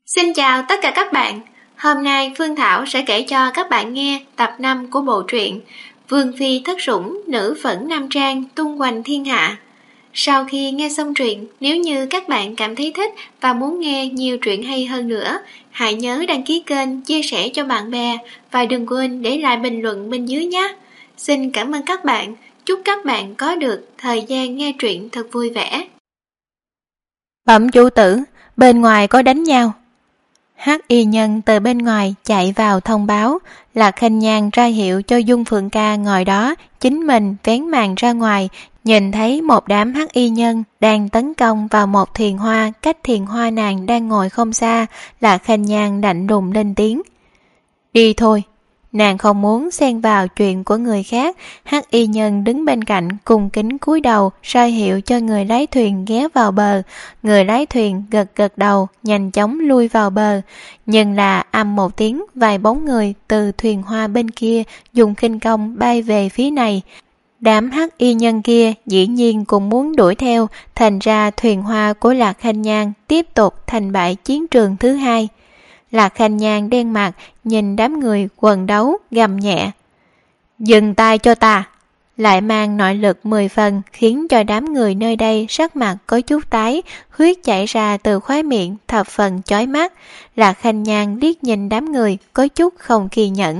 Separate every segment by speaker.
Speaker 1: Xin chào tất cả các bạn. Hôm nay Phương Thảo sẽ kể cho các bạn nghe tập 5 của bộ truyện Vương Phi Thất Sủng Nữ Phẫn Nam Trang tung hoành thiên hạ. Sau khi nghe xong truyện, nếu như các bạn cảm thấy thích và muốn nghe nhiều truyện hay hơn nữa, hãy nhớ đăng ký kênh, chia sẻ cho bạn bè và đừng quên để lại bình luận bên dưới nhé. Xin cảm ơn các bạn. Chúc các bạn có được thời gian nghe truyện thật vui vẻ.
Speaker 2: Bẩm chủ tử, bên ngoài có đánh nhau. Hắc y nhân từ bên ngoài chạy vào thông báo. Lạc Khanh Nhan ra hiệu cho Dung Phượng Ca ngồi đó, chính mình vén màn ra ngoài, nhìn thấy một đám hắc y nhân đang tấn công vào một thuyền hoa cách thuyền hoa nàng đang ngồi không xa. Lạc Khanh Nhan lạnh lùng lên tiếng: đi thôi. Nàng không muốn xen vào chuyện của người khác. Hắc y nhân đứng bên cạnh cung kính cúi đầu ra hiệu cho người lái thuyền ghé vào bờ. Người lái thuyền gật gật đầu, nhanh chóng lui vào bờ. Nhưng là ầm một tiếng, vài bóng người từ thuyền hoa bên kia dùng khinh công bay về phía này. Đám hắc y nhân kia dĩ nhiên cũng muốn đuổi theo, thành ra thuyền hoa của Lạc Khanh Nhan tiếp tục thành bãi chiến trường thứ hai. Lạc Khanh Nhan đen mặt nhìn đám người quần đấu, gầm nhẹ: dừng tay cho ta. Lại mang nội lực 10 phần, khiến cho đám người nơi đây sắc mặt có chút tái, huyết chảy ra từ khóe miệng thập phần chói mắt. Lạc Khanh Nhan liếc nhìn đám người có chút không kiên nhẫn: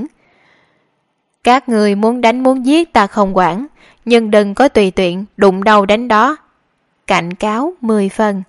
Speaker 2: các người muốn đánh muốn giết ta không quản, nhưng đừng có tùy tiện đụng đầu đánh đó. Cảnh cáo 10 phần.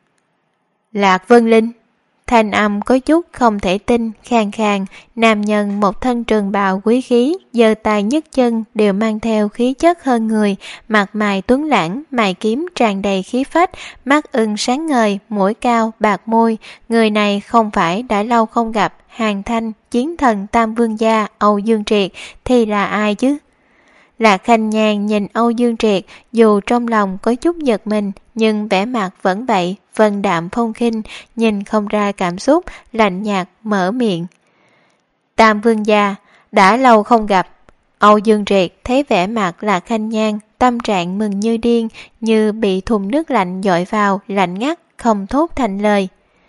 Speaker 2: Lạc Vân Linh. Thanh âm có chút không thể tin, khàn khàn. Nam nhân một thân trường bào quý khí, giơ tay nhấc chân đều mang theo khí chất hơn người, mặt mày tuấn lãng, mày kiếm tràn đầy khí phách, mắt ưng sáng ngời, mũi cao, bạc môi. Người này không phải đã lâu không gặp Hàn Thanh, chiến thần Tam Vương gia Âu Dương Triệt thì là ai chứ? Lạc Khanh Nhan nhìn Âu Dương Triệt, dù trong lòng có chút giật mình, nhưng vẻ mặt vẫn vậy, vân đạm phong khinh, nhìn không ra cảm xúc, lạnh nhạt mở miệng: Tam Vương gia, đã lâu không gặp. Âu Dương Triệt thấy vẻ mặt Lạc Khanh Nhan, tâm trạng mừng như điên, như bị thùng nước lạnh dội vào, lạnh ngắt, không thốt thành lời.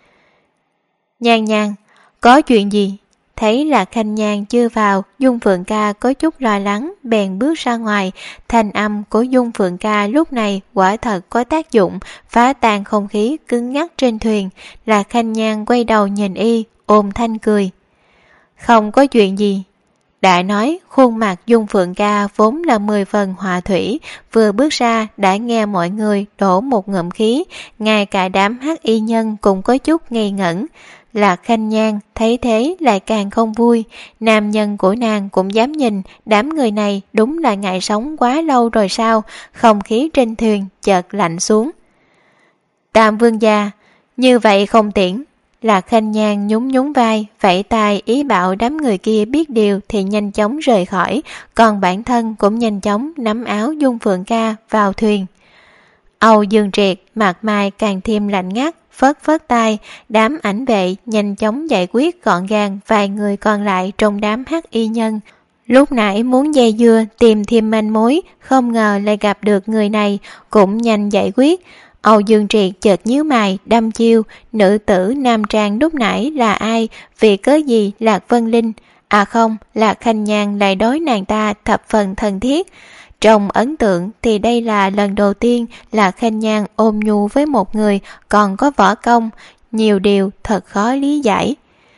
Speaker 2: Nhan Nhan, có chuyện gì? Thấy Lạc Khanh Nhan chưa vào, Dung Phượng Ca có chút lo lắng, bèn bước ra ngoài. Thanh âm của Dung Phượng Ca lúc này quả thật có tác dụng, phá tan không khí cứng ngắc trên thuyền. Lạc Khanh Nhan quay đầu nhìn y, ôm thanh cười: không có chuyện gì. Đã nói, khuôn mặt Dung Phượng Ca vốn là 10 phần hòa thủy, vừa bước ra đã nghe mọi người đổ một ngụm khí, ngay cả đám hắc y nhân cũng có chút ngây ngẩn. Lạc Khanh Nhan thấy thế lại càng không vui, nam nhân của nàng cũng dám nhìn, đám người này đúng là ngại sống quá lâu rồi sao? Không khí trên thuyền chợt lạnh xuống. Tam Vương gia, như vậy không tiễn. Lạc Khanh Nhan nhún nhún vai, vẫy tay ý bảo đám người kia biết điều thì nhanh chóng rời khỏi, còn bản thân cũng nhanh chóng nắm áo Dung Phượng Ca vào thuyền. Âu Dương Triệt mặt mày càng thêm lạnh ngắt, phất phất tay, đám ảnh vệ nhanh chóng giải quyết gọn gàng vài người còn lại trong đám hắc y nhân. Lúc nãy muốn dây dưa tìm thêm manh mối, không ngờ lại gặp được người này, cũng nhanh giải quyết. Âu Dương Triệt chợt nhíu mày, đâm chiêu: nữ tử Nam Trang lúc nãy là ai, vì cớ gì Lạc Vân Linh? À không, Lạc Khanh Nhan lại đối nàng ta thập phần thân thiết. Trong ấn tượng thì đây là lần đầu tiên Lạc Khanh Nhan ôm nhu với một người còn có võ công, nhiều điều thật khó lý giải.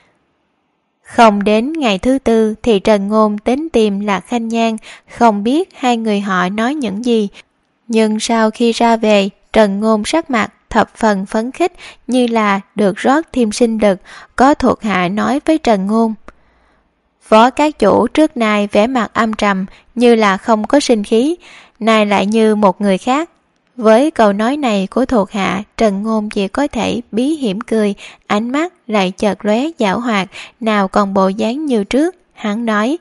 Speaker 2: Không đến ngày thứ tư thì Trần Ngôn đến tìm Lạc Khanh Nhan, không biết hai người họ nói những gì, nhưng sau khi ra về, Trần Ngôn sắc mặt thập phần phấn khích, như là được rót thêm sinh lực. Có thuộc hạ nói với Trần Ngôn: Phó các chủ trước nay vẻ mặt âm trầm, như là không có sinh khí, nay lại như một người khác. Với câu nói này của thuộc hạ, Trần Ngôn chỉ có thể bí hiểm cười, ánh mắt lại chợt lóe giảo hoạt, nào còn bộ dáng như trước. Hắn nói: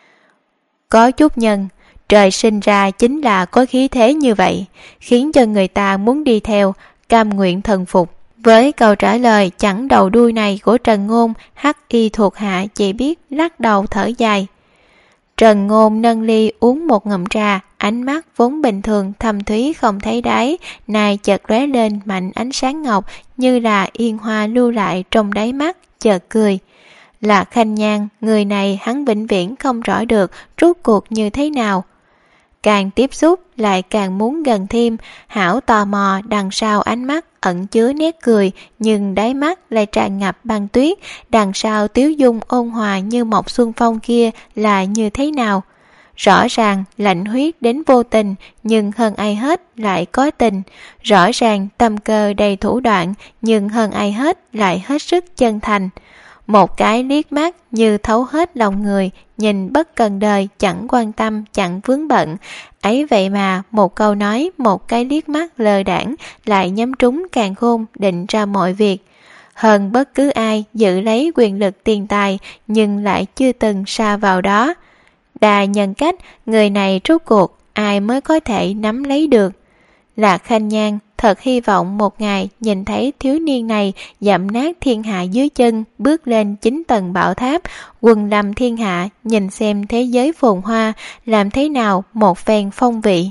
Speaker 2: có chút nhân, trời sinh ra chính là có khí thế như vậy, khiến cho người ta muốn đi theo, cam nguyện thần phục. Với câu trả lời chẳng đầu đuôi này của Trần Ngôn, hắc y thuộc hạ chỉ biết lắc đầu thở dài. Trần Ngôn nâng ly uống một ngụm trà, ánh mắt vốn bình thường thâm thúy không thấy đáy, nay chợt lóe lên mạnh ánh sáng ngọc như là yên hoa lưu lại trong đáy mắt, chợt cười. Lạc Khanh Nhan, người này hắn vĩnh viễn không rõ được rốt cuộc như thế nào. Càng tiếp xúc lại càng muốn gần thêm, hảo tò mò đằng sau ánh mắt ẩn chứa nét cười, nhưng đáy mắt lại tràn ngập băng tuyết, đằng sau tiếu dung ôn hòa như một xuân phong kia là như thế nào. Rõ ràng lạnh huyết đến vô tình, nhưng hơn ai hết lại có tình. Rõ ràng tâm cơ đầy thủ đoạn, nhưng hơn ai hết lại hết sức chân thành. Một cái liếc mắt như thấu hết lòng người, nhìn bất cần đời, chẳng quan tâm, chẳng vướng bận. Ấy vậy mà một câu nói, một cái liếc mắt lơ đãng lại nhắm trúng càn khôn, định ra mọi việc. Hơn bất cứ ai giữ lấy quyền lực tiền tài, nhưng lại chưa từng sa vào đó. Đa nhân cách, người này rốt cuộc ai mới có thể nắm lấy được. Lạc Khanh Nhan thật hy vọng một ngày nhìn thấy thiếu niên này dẫm nát thiên hạ dưới chân, bước lên 9 tầng bảo tháp, quần lâm thiên hạ, nhìn xem thế giới phồn hoa làm thế nào một phen phong vị.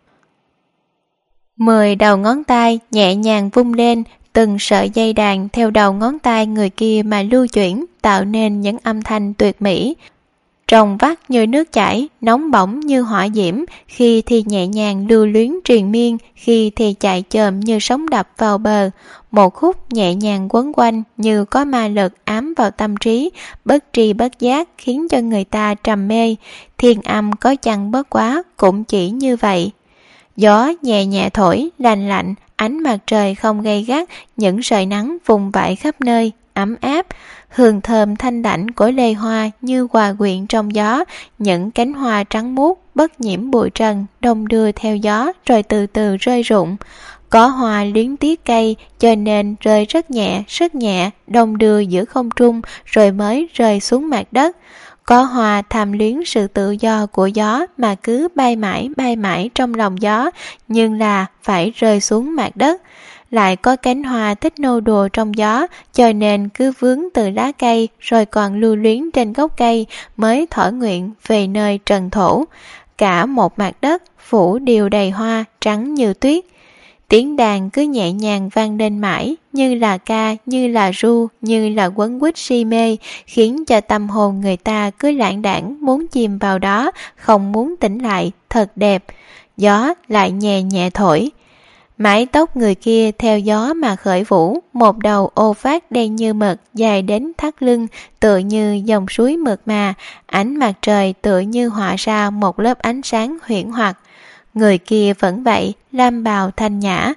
Speaker 2: 10 đầu ngón tay nhẹ nhàng vung lên, từng sợi dây đàn theo đầu ngón tay người kia mà lưu chuyển, tạo nên những âm thanh tuyệt mỹ. Trong vắt như nước chảy, nóng bỏng như hỏa diễm, khi thì nhẹ nhàng lưu luyến triền miên, khi thì chạy chồm như sóng đập vào bờ. Một khúc nhẹ nhàng quấn quanh như có ma lực ám vào tâm trí, bất tri bất giác khiến cho người ta trầm mê. Thiên âm có chăng bất quá cũng chỉ như vậy. Gió nhẹ nhẹ thổi, lành lạnh, ánh mặt trời không gay gắt, những sợi nắng vùng vãi khắp nơi, ấm áp. Hương thơm thanh đảnh của lê hoa như hòa quyện trong gió, những cánh hoa trắng muốt bất nhiễm bụi trần đong đưa theo gió rồi từ từ rơi rụng. Có hoa luyến tiếc cây cho nên rơi rất nhẹ đong đưa giữa không trung rồi mới rơi xuống mặt đất. Có hoa tham luyến sự tự do của gió mà cứ bay mãi trong lòng gió, nhưng là phải rơi xuống mặt đất. Lại có cánh hoa thích nô đùa trong gió, cho nên cứ vướng từ lá cây rồi còn lưu luyến trên gốc cây mới thỏa nguyện về nơi trần thổ. Cả một mặt đất phủ đều đầy hoa trắng như tuyết. Tiếng đàn cứ nhẹ nhàng vang lên mãi, như là ca, như là ru, như là quấn quýt si mê, khiến cho tâm hồn người ta cứ lãng đãng muốn chìm vào đó, không muốn tỉnh lại, thật đẹp. Gió lại nhẹ nhẹ thổi. Mái tóc người kia theo gió mà khởi vũ, một đầu ô phát đen như mực dài đến thắt lưng, tựa như dòng suối mượt mà, ánh mặt trời tựa như họa ra một lớp ánh sáng huyễn hoặc. Người kia vẫn vậy, lam bào thanh nhã.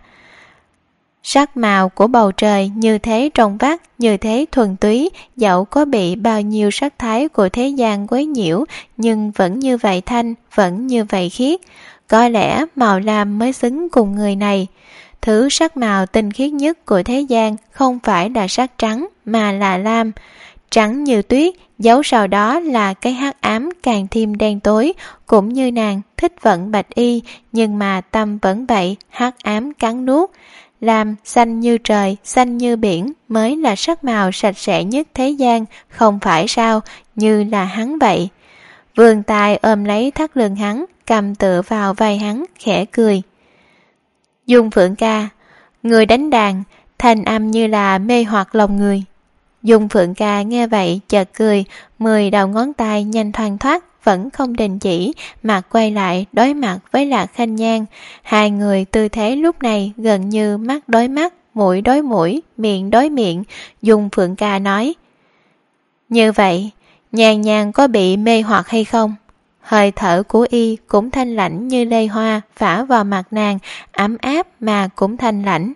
Speaker 2: Sắc màu của bầu trời như thế trong vắt, như thế thuần túy, dẫu có bị bao nhiêu sắc thái của thế gian quấy nhiễu, nhưng vẫn như vậy thanh, vẫn như vậy khiết. Có lẽ màu lam mới xứng cùng người này. Thứ sắc màu tinh khiết nhất của thế gian không phải là sắc trắng mà là lam. Trắng như tuyết, dấu sau đó là cái hắc ám càng thêm đen tối, cũng như nàng thích vận bạch y, nhưng mà tâm vẫn vậy, hắc ám cắn nuốt. Lam xanh như trời, xanh như biển mới là sắc màu sạch sẽ nhất thế gian, không phải sao, như là hắn vậy. Vươn tay ôm lấy thắt lưng hắn, cầm tựa vào vai hắn, khẽ cười. Dung Phượng ca, người đánh đàn, thanh âm như là mê hoặc lòng người. Dung Phượng ca nghe vậy chợt cười, 10 đầu ngón tay nhanh thoăn thoắt, vẫn không đình chỉ, mà quay lại đối mặt với Lạc Khanh Nhan. Hai người tư thế lúc này gần như mắt đối mắt, mũi đối mũi, miệng đối miệng. Dung Phượng ca nói: Như vậy, Nhan Nhan có bị mê hoặc hay không? Hơi thở của y cũng thanh lãnh như lê hoa phả vào mặt nàng, ấm áp mà cũng thanh lãnh.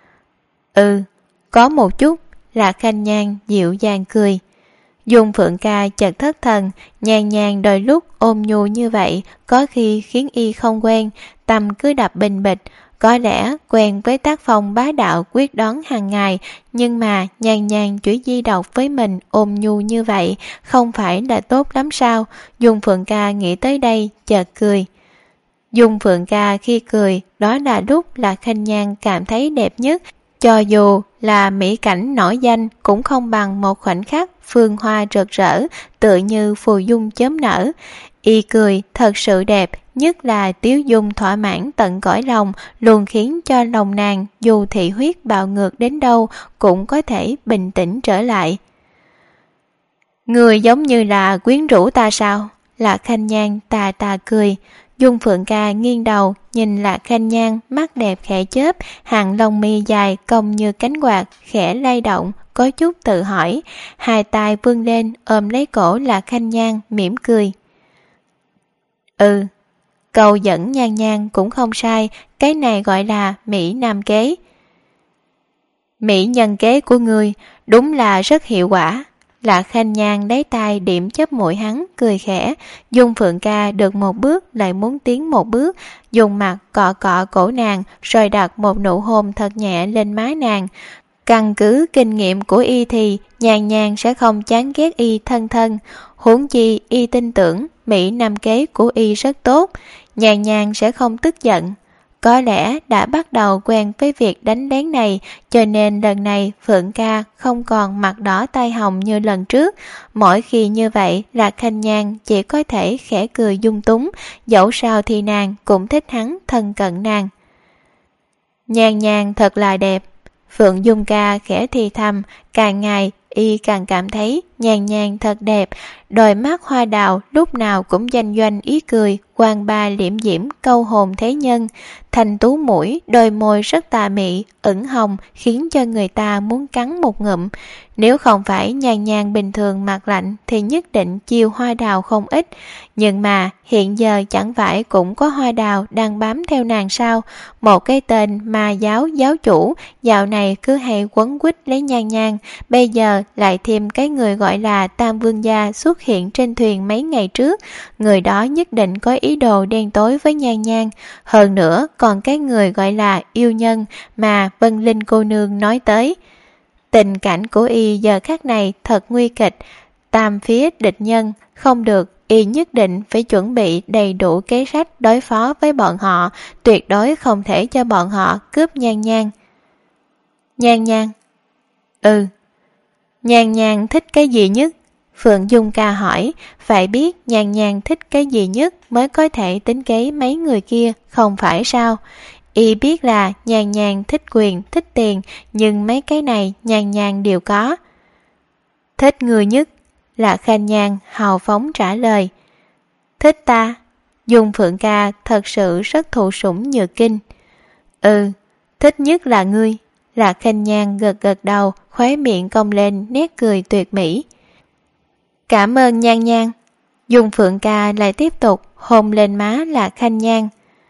Speaker 2: Có một chút. Lạc Khanh Nhan dịu dàng cười. Dung Phượng ca chợt thất thần, Nhan Nhan đôi lúc ôm nhu như vậy, có khi khiến y không quen, tâm cứ đập bình bịch. Có lẽ quen với tác phong bá đạo quyết đoán hàng ngày, nhưng mà Nhan Nhan chỉ di độc với mình ôm nhu như vậy, không phải là tốt lắm sao? Dung Phượng ca nghĩ tới đây, chợt cười. Dung Phượng ca khi cười, đó là lúc Lạc Khanh Nhan cảm thấy đẹp nhất. Cho dù là mỹ cảnh nổi danh cũng không bằng một khoảnh khắc phương hoa rực rỡ, tựa như phù dung chớm nở. Y cười thật sự đẹp, nhất là tiếu dung thỏa mãn tận cõi lòng, luôn khiến cho lòng nàng dù thị huyết bạo ngược đến đâu cũng có thể bình tĩnh trở lại. Người giống như là quyến rũ ta sao? Lạc Khanh Nhan tà tà cười. Dung Phượng Ca nghiêng đầu nhìn Lạc Khanh Nhan, mắt đẹp khẽ chớp, hàng lông mi dài cong như cánh quạt khẽ lay động, có chút tự hỏi. Hai tay vươn lên ôm lấy cổ Lạc Khanh Nhan, mỉm cười. Câu dẫn Nhan Nhan cũng không sai, cái này gọi là mỹ nam kế. Mỹ nhân kế của ngươi đúng là rất hiệu quả. Lạc Khanh Nhan lấy tay điểm chớp mũi hắn, cười khẽ. Dung Phượng Ca được một bước lại muốn tiến một bước, dùng mặt cọ cọ cổ nàng, rồi đặt một nụ hôn thật nhẹ lên má nàng. Căn cứ kinh nghiệm của y thì Nhan Nhan sẽ không chán ghét y thân thân, huống chi y tin tưởng mỹ nam kế của y rất tốt, Nhan Nhan sẽ không tức giận. Có lẽ đã bắt đầu quen với việc đánh lén này, cho nên lần này Phượng Ca không còn mặt đỏ tai hồng như lần trước. Mỗi khi như vậy, Lạc Khanh Nhan chỉ có thể khẽ cười dung túng, dẫu sao thì nàng cũng thích hắn thân cận nàng. Nhan Nhan thật là đẹp. Phượng Dung Ca khẽ thì thầm, càng ngày y càng cảm thấy Nhan Nhan thật đẹp. Đôi mắt hoa đào lúc nào cũng doanh doanh ý cười, quang ba liễm diễm câu hồn thế nhân. Thanh tú mũi, đôi môi rất tà mị, ửng hồng khiến cho người ta muốn cắn một ngụm. Nếu không phải Nhan Nhan bình thường mặt lạnh thì nhất định chiêu hoa đào không ít. Nhưng mà hiện giờ chẳng phải cũng có hoa đào đang bám theo nàng sao? Một cái tên ma giáo giáo chủ dạo này cứ hay quấn quýt lấy Nhan Nhan, bây giờ lại thêm cái người gọi là Tam Vương Gia xuất hiện trên thuyền mấy ngày trước. Người đó nhất định có ý đồ đen tối với Nhan Nhan. Hơn nữa còn cái người gọi là yêu nhân mà Vân Linh cô nương nói tới. Tình cảnh của y giờ khắc này thật nguy kịch. Tam phía địch nhân, không được, y nhất định phải chuẩn bị đầy đủ kế sách đối phó với bọn họ, tuyệt đối không thể cho bọn họ cướp Nhan Nhan. Nhan Nhan? Nhan Nhan thích cái gì nhất? Phượng Dung Ca hỏi. Phải biết Nhan Nhan thích cái gì nhất mới có thể tính kế mấy người kia, không phải sao? Y biết là Nhan Nhan thích quyền, thích tiền, nhưng mấy cái này Nhan Nhan đều có. Thích người nhất? Lạc Khanh Nhan hào phóng trả lời. Thích ta? Dung Phượng Ca thật sự rất thụ sủng nhược kinh. Thích nhất là ngươi. Lạc Khanh Nhan gật gật đầu, khóe miệng cong lên nét cười tuyệt mỹ. Cảm ơn Nhan Nhan. Dung Phượng Ca lại tiếp tục hôn lên má Lạc Khanh Nhan.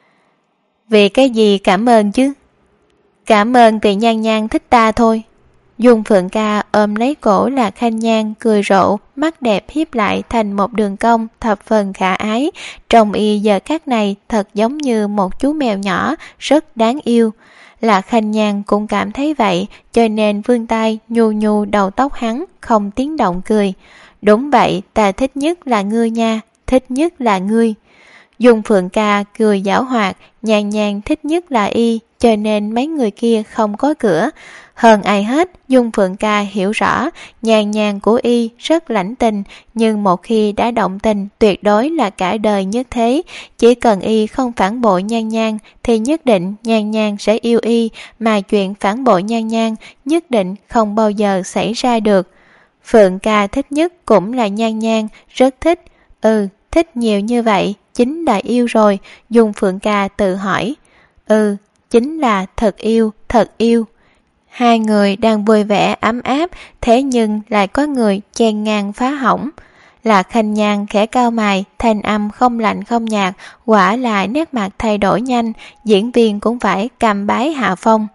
Speaker 2: Vì cái gì cảm ơn chứ? Cảm ơn vì Nhan Nhan thích ta thôi. Dung Phượng Ca ôm lấy cổ Lạc Khanh Nhan cười rộ, mắt đẹp hiếp lại thành một đường cong thập phần khả ái. Trông y giờ khắc này thật giống như một chú mèo nhỏ, rất đáng yêu. Lạc Khanh Nhan cũng cảm thấy vậy, cho nên vươn tay nhu nhu đầu tóc hắn, không tiếng động cười. Đúng vậy, ta thích nhất là ngươi nha, thích nhất là ngươi. Dung Phượng Ca cười giảo hoạt, Nhan Nhan thích nhất là y, cho nên mấy người kia không có cửa. Hơn ai hết, Dung Phượng Ca hiểu rõ, Nhan Nhan của y rất lãnh tình, nhưng một khi đã động tình tuyệt đối là cả đời nhất thế. Chỉ cần y không phản bội Nhan Nhan thì nhất định Nhan Nhan sẽ yêu y, mà chuyện phản bội Nhan Nhan nhất định không bao giờ xảy ra được. Phượng Ca thích nhất cũng là Nhan Nhan, rất thích. Thích nhiều như vậy chính là yêu rồi. Dung Phượng Ca tự hỏi. Chính là thật yêu, thật yêu. Hai người đang vui vẻ ấm áp, thế nhưng lại có người chen ngang phá hỏng. Lạc Khanh Nhan khẽ cau mày, thanh âm không lạnh không nhạt, quả là nét mặt thay đổi nhanh, diễn viên cũng phải cầm bái hạ phong.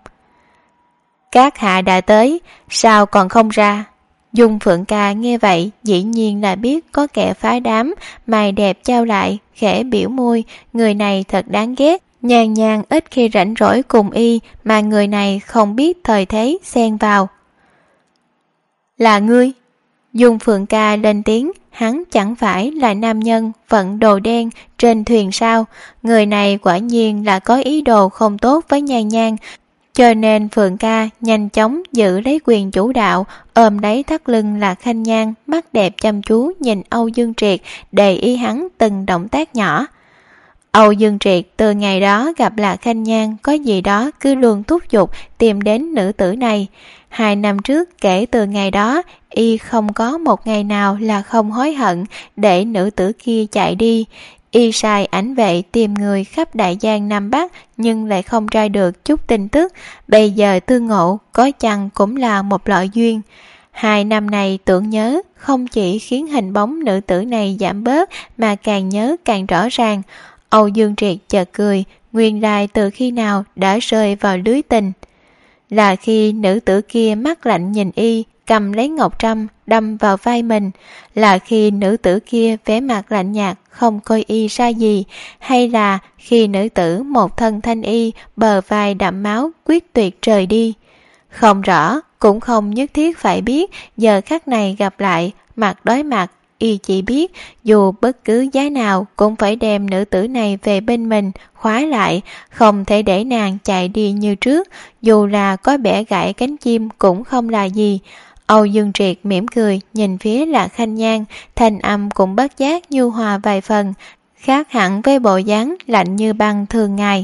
Speaker 2: Các hạ đã tới, sao còn không ra? Dung Phượng Ca nghe vậy dĩ nhiên là biết có kẻ phá đám, mày đẹp trao lại, khẽ biểu môi, người này thật đáng ghét. Nhan Nhan ít khi rảnh rỗi cùng y, mà người này không biết thời thế xen vào. Là ngươi? Dung Phượng Ca lên tiếng, hắn chẳng phải là nam nhân vận đồ đen trên thuyền sao? Người này quả nhiên là có ý đồ không tốt với Nhan Nhan, cho nên Phượng Ca nhanh chóng giữ lấy quyền chủ đạo, ôm lấy thắt lưng Lạc Khanh Nhan, mắt đẹp chăm chú nhìn Âu Dương Triệt, để ý hắn từng động tác nhỏ. Âu Dương Triệt từ ngày đó gặp Lạc Khanh Nhan có gì đó cứ luôn thúc giục tìm đến nữ tử này. 2 năm trước kể từ ngày đó, y không có một ngày nào là không hối hận để nữ tử kia chạy đi. Y sai ảnh vệ tìm người khắp Đại Giang Nam Bắc nhưng lại không ra được chút tin tức. Bây giờ tương ngộ có chăng cũng là một loại duyên. 2 năm này tưởng nhớ không chỉ khiến hình bóng nữ tử này giảm bớt mà càng nhớ càng rõ ràng. Âu Dương Triệt chợt cười, nguyên lai từ khi nào đã rơi vào lưới tình. Là khi nữ tử kia mắt lạnh nhìn y, cầm lấy ngọc trâm đâm vào vai mình. Là khi nữ tử kia vẻ mặt lạnh nhạt không coi y ra gì. Hay là khi nữ tử một thân thanh y, bờ vai đẫm máu quyết tuyệt rời đi. Không rõ, cũng không nhất thiết phải biết. Giờ khắc này gặp lại, mặt đối mặt, y chỉ biết dù bất cứ giá nào cũng phải đem nữ tử này về bên mình, khóa lại, không thể để nàng chạy đi như trước, dù là có bẻ gãy cánh chim cũng không là gì. Âu Dương Triệt mỉm cười nhìn phía Lạc Khanh Nhan, thanh âm cũng bất giác nhu hòa vài phần, khác hẳn với bộ dáng lạnh như băng thường ngày.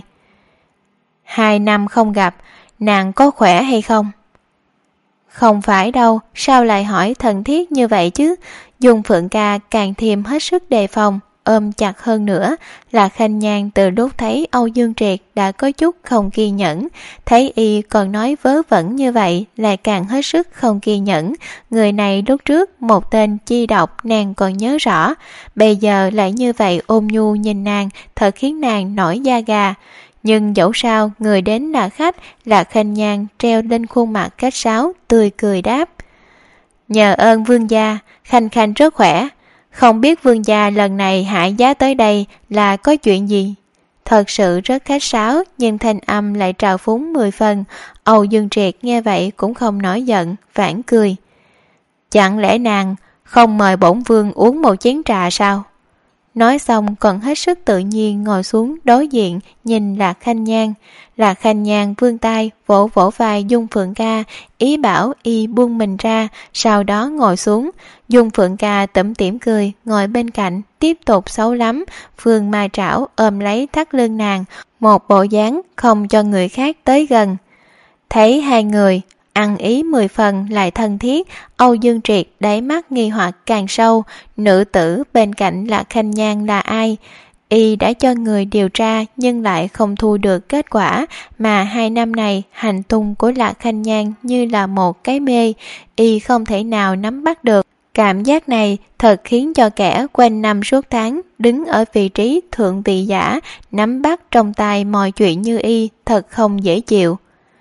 Speaker 2: 2 năm không gặp, nàng có khỏe hay không? Không phải đâu, sao lại hỏi thân thiết như vậy chứ? Dung Phượng Ca càng thêm hết sức đề phòng, ôm chặt hơn nữa. Lạc Khanh Nhan từ lúc thấy Âu Dương Triệt đã có chút không kiên nhẫn, thấy y còn nói vớ vẩn như vậy lại càng hết sức không kiên nhẫn. Người này lúc trước một tên chi độc nàng còn nhớ rõ, bây giờ lại như vậy ôm nhu nhìn nàng, thật khiến nàng nổi da gà. Nhưng dẫu sao người đến là khách. Lạc Khanh Nhan treo lên khuôn mặt khách sáo, tươi cười đáp: Nhờ ơn vương gia, Khanh Khanh rất khỏe. Không biết vương gia lần này hạ giá tới đây là có chuyện gì? Thật sự rất khách sáo, nhưng thanh âm lại trào phúng 10 phần. Âu Dương Triệt nghe vậy cũng không nổi giận, phản cười: Chẳng lẽ nàng không mời bổn vương uống một chén trà sao? Nói xong còn hết sức tự nhiên ngồi xuống đối diện nhìn Lạc Khanh Nhan. Lạc Khanh Nhan vươn tay vỗ vỗ vai Dung Phượng Ca, ý bảo y buông mình ra, sau đó ngồi xuống. Dung Phượng Ca tủm tỉm cười ngồi bên cạnh, tiếp tục xấu lắm, Phương Mai Trảo ôm lấy thắt lưng nàng, một bộ dáng không cho người khác tới gần. Thấy hai người ăn ý 10 phần lại thân thiết, Âu Dương Triệt đáy mắt nghi hoặc càng sâu. Nữ tử bên cạnh Lạc Khanh Nhan là ai? Y đã cho người điều tra nhưng lại không thu được kết quả, mà 2 năm này hành tung của Lạc Khanh Nhan như là một cái mê, y không thể nào nắm bắt được. Cảm giác này thật khiến cho kẻ quanh năm suốt tháng đứng ở vị trí thượng vị giả, nắm bắt trong tay mọi chuyện như y, thật không dễ chịu.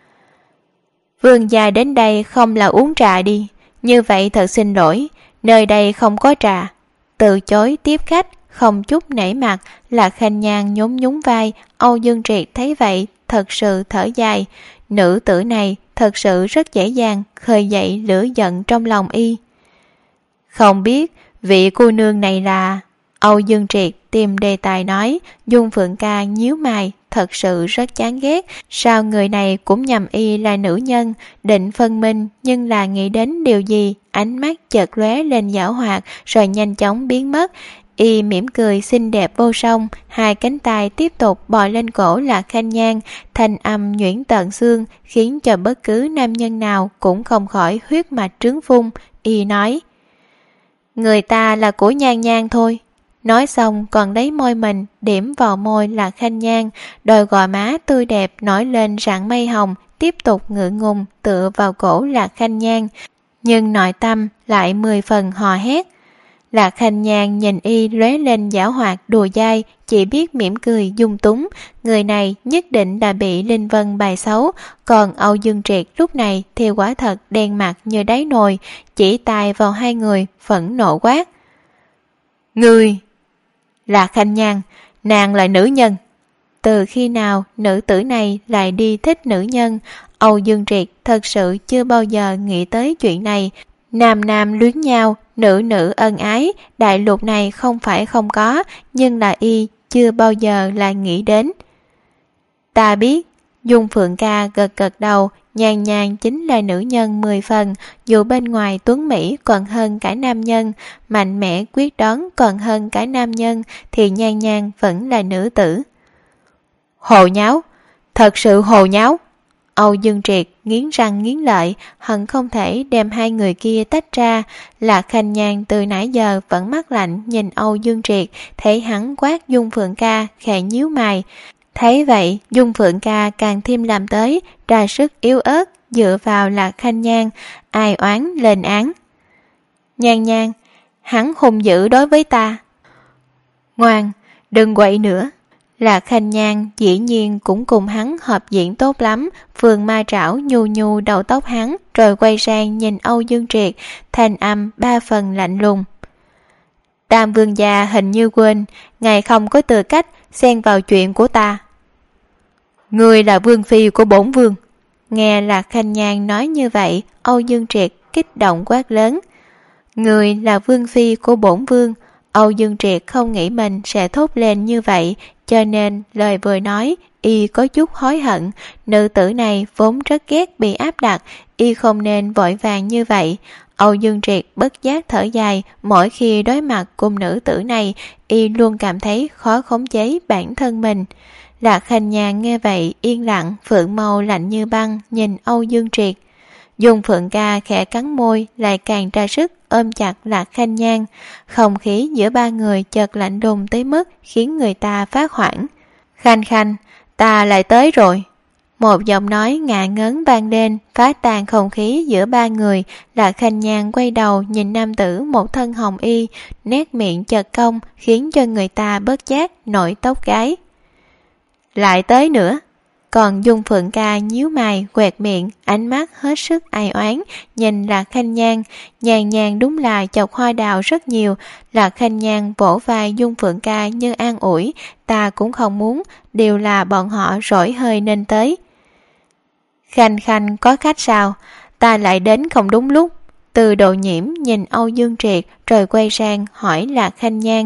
Speaker 2: Vương gia đến đây không là uống trà đi, như vậy thật xin lỗi, nơi đây không có trà. Từ chối tiếp khách, không chút nể mặt. Lạc Khanh Nhan nhún nhún vai. Âu Dương Triệt thấy vậy thật sự thở dài. Nữ tử này thật sự rất dễ dàng khơi dậy lửa giận trong lòng y. Không biết vị cô nương này là... Âu Dương Triệt tìm đề tài nói. Dung Phượng Ca nhíu mày, thật sự rất chán ghét. Sao người này cũng nhầm y là nữ nhân, định phân minh, nhưng là nghĩ đến điều gì, ánh mắt chợt lóe lên giảo hoạt rồi nhanh chóng biến mất. Y mỉm cười xinh đẹp vô song, hai cánh tay tiếp tục bò lên cổ Lạc Khanh Nhan, thanh âm nhuyễn tận xương khiến cho bất cứ nam nhân nào cũng không khỏi huyết mạch trướng phun. Y nói: Người ta là của Nhan Nhan thôi. Nói xong còn lấy môi mình điểm vào môi Lạc Khanh Nhan, đôi gò má tươi đẹp nổi lên rạng mây hồng, tiếp tục ngượng ngùng tựa vào cổ Lạc Khanh Nhan, nhưng nội tâm lại 10 phần hò hét. Lạc Khanh Nhan nhìn y lóe lên giảo hoạt đùa dai, chỉ biết mỉm cười dung túng. Người này nhất định đã bị Linh Vân bài xấu, còn Âu Dương Triệt lúc này thì quả thật đen mặt như đáy nồi, chỉ tay vào hai người phẫn nộ quát: Ngươi! Lạc Khanh Nhan, nàng là nữ nhân. Từ khi nào nữ tử này lại đi thích nữ nhân? Âu Dương Triệt thật sự chưa bao giờ nghĩ tới chuyện này. Nam nam luyến nhau, nữ nữ ân ái, đại lục này không phải không có, nhưng là y chưa bao giờ lại nghĩ đến. Ta biết, Dung Phượng Ca gật gật đầu. Nhan Nhan chính là nữ nhân 10 phần, dù bên ngoài tuấn mỹ còn hơn cả nam nhân, mạnh mẽ quyết đoán còn hơn cả nam nhân, thì Nhan Nhan vẫn là nữ tử. Hồ nháo, thật sự hồ nháo. Âu Dương Triệt nghiến răng nghiến lợi, hận không thể đem hai người kia tách ra. Lạc Khanh Nhan từ nãy giờ vẫn mắt lạnh nhìn Âu Dương Triệt, thấy hắn quát Dung Phượng Ca, khẽ nhíu mày. Thấy vậy, Dung Phượng Ca càng thêm làm tới, ra sức yếu ớt, dựa vào Lạc Khanh Nhan, ai oán lên án. Nhan Nhan, hắn hung dữ đối với ta. Ngoan, đừng quậy nữa. Lạc Khanh Nhan dĩ nhiên cũng cùng hắn hợp diễn tốt lắm, Phương Ma Trảo nhu nhu đầu tóc hắn, rồi quay sang nhìn Âu Dương Triệt, thanh âm 3 phần lạnh lùng. Tam vương gia hình như quên, ngài không có tư cách xen vào chuyện của ta. Ngươi là vương phi của bổn vương. Nghe Lạc Khanh Nhan nói như vậy, Âu Dương Triệt kích động quát lớn. Ngươi là vương phi của bổn vương. Âu Dương Triệt không nghĩ mình sẽ thốt lên như vậy, cho nên lời vừa nói, y có chút hối hận. Nữ tử này vốn rất ghét bị áp đặt, y không nên vội vàng như vậy. Âu Dương Triệt bất giác thở dài, mỗi khi đối mặt cùng nữ tử này, y luôn cảm thấy khó khống chế bản thân mình. Lạc Khanh Nhan nghe vậy yên lặng, phượng mâu lạnh như băng nhìn Âu Dương Triệt. Dung Phượng Ca khẽ cắn môi, lại càng ra sức ôm chặt Lạc Khanh Nhan. Không khí giữa ba người chợt lạnh lùng tới mức khiến người ta phát hoảng. Khanh Khanh, ta lại tới rồi. Một giọng nói ngạ ngớn vang lên, phá tan không khí giữa ba người. Lạc Khanh Nhan quay đầu nhìn nam tử một thân hồng y, nét miệng chợt cong khiến cho người ta bất giác nổi tóc gáy. Lại tới nữa. Còn Dung Phượng Ca nhíu mày quẹt miệng, ánh mắt hết sức ai oán nhìn Lạc Khanh Nhan. Nhàn nhàn đúng là chọc hoa đào rất nhiều. Lạc Khanh Nhan vỗ vai Dung Phượng Ca như an ủi, ta cũng không muốn, đều là bọn họ rỗi hơi nên tới. Khanh Khanh có khách sao? Ta lại đến không đúng lúc. Từ Độ Nhiễm nhìn Âu Dương Triệt rồi quay sang hỏi Lạc Khanh Nhan.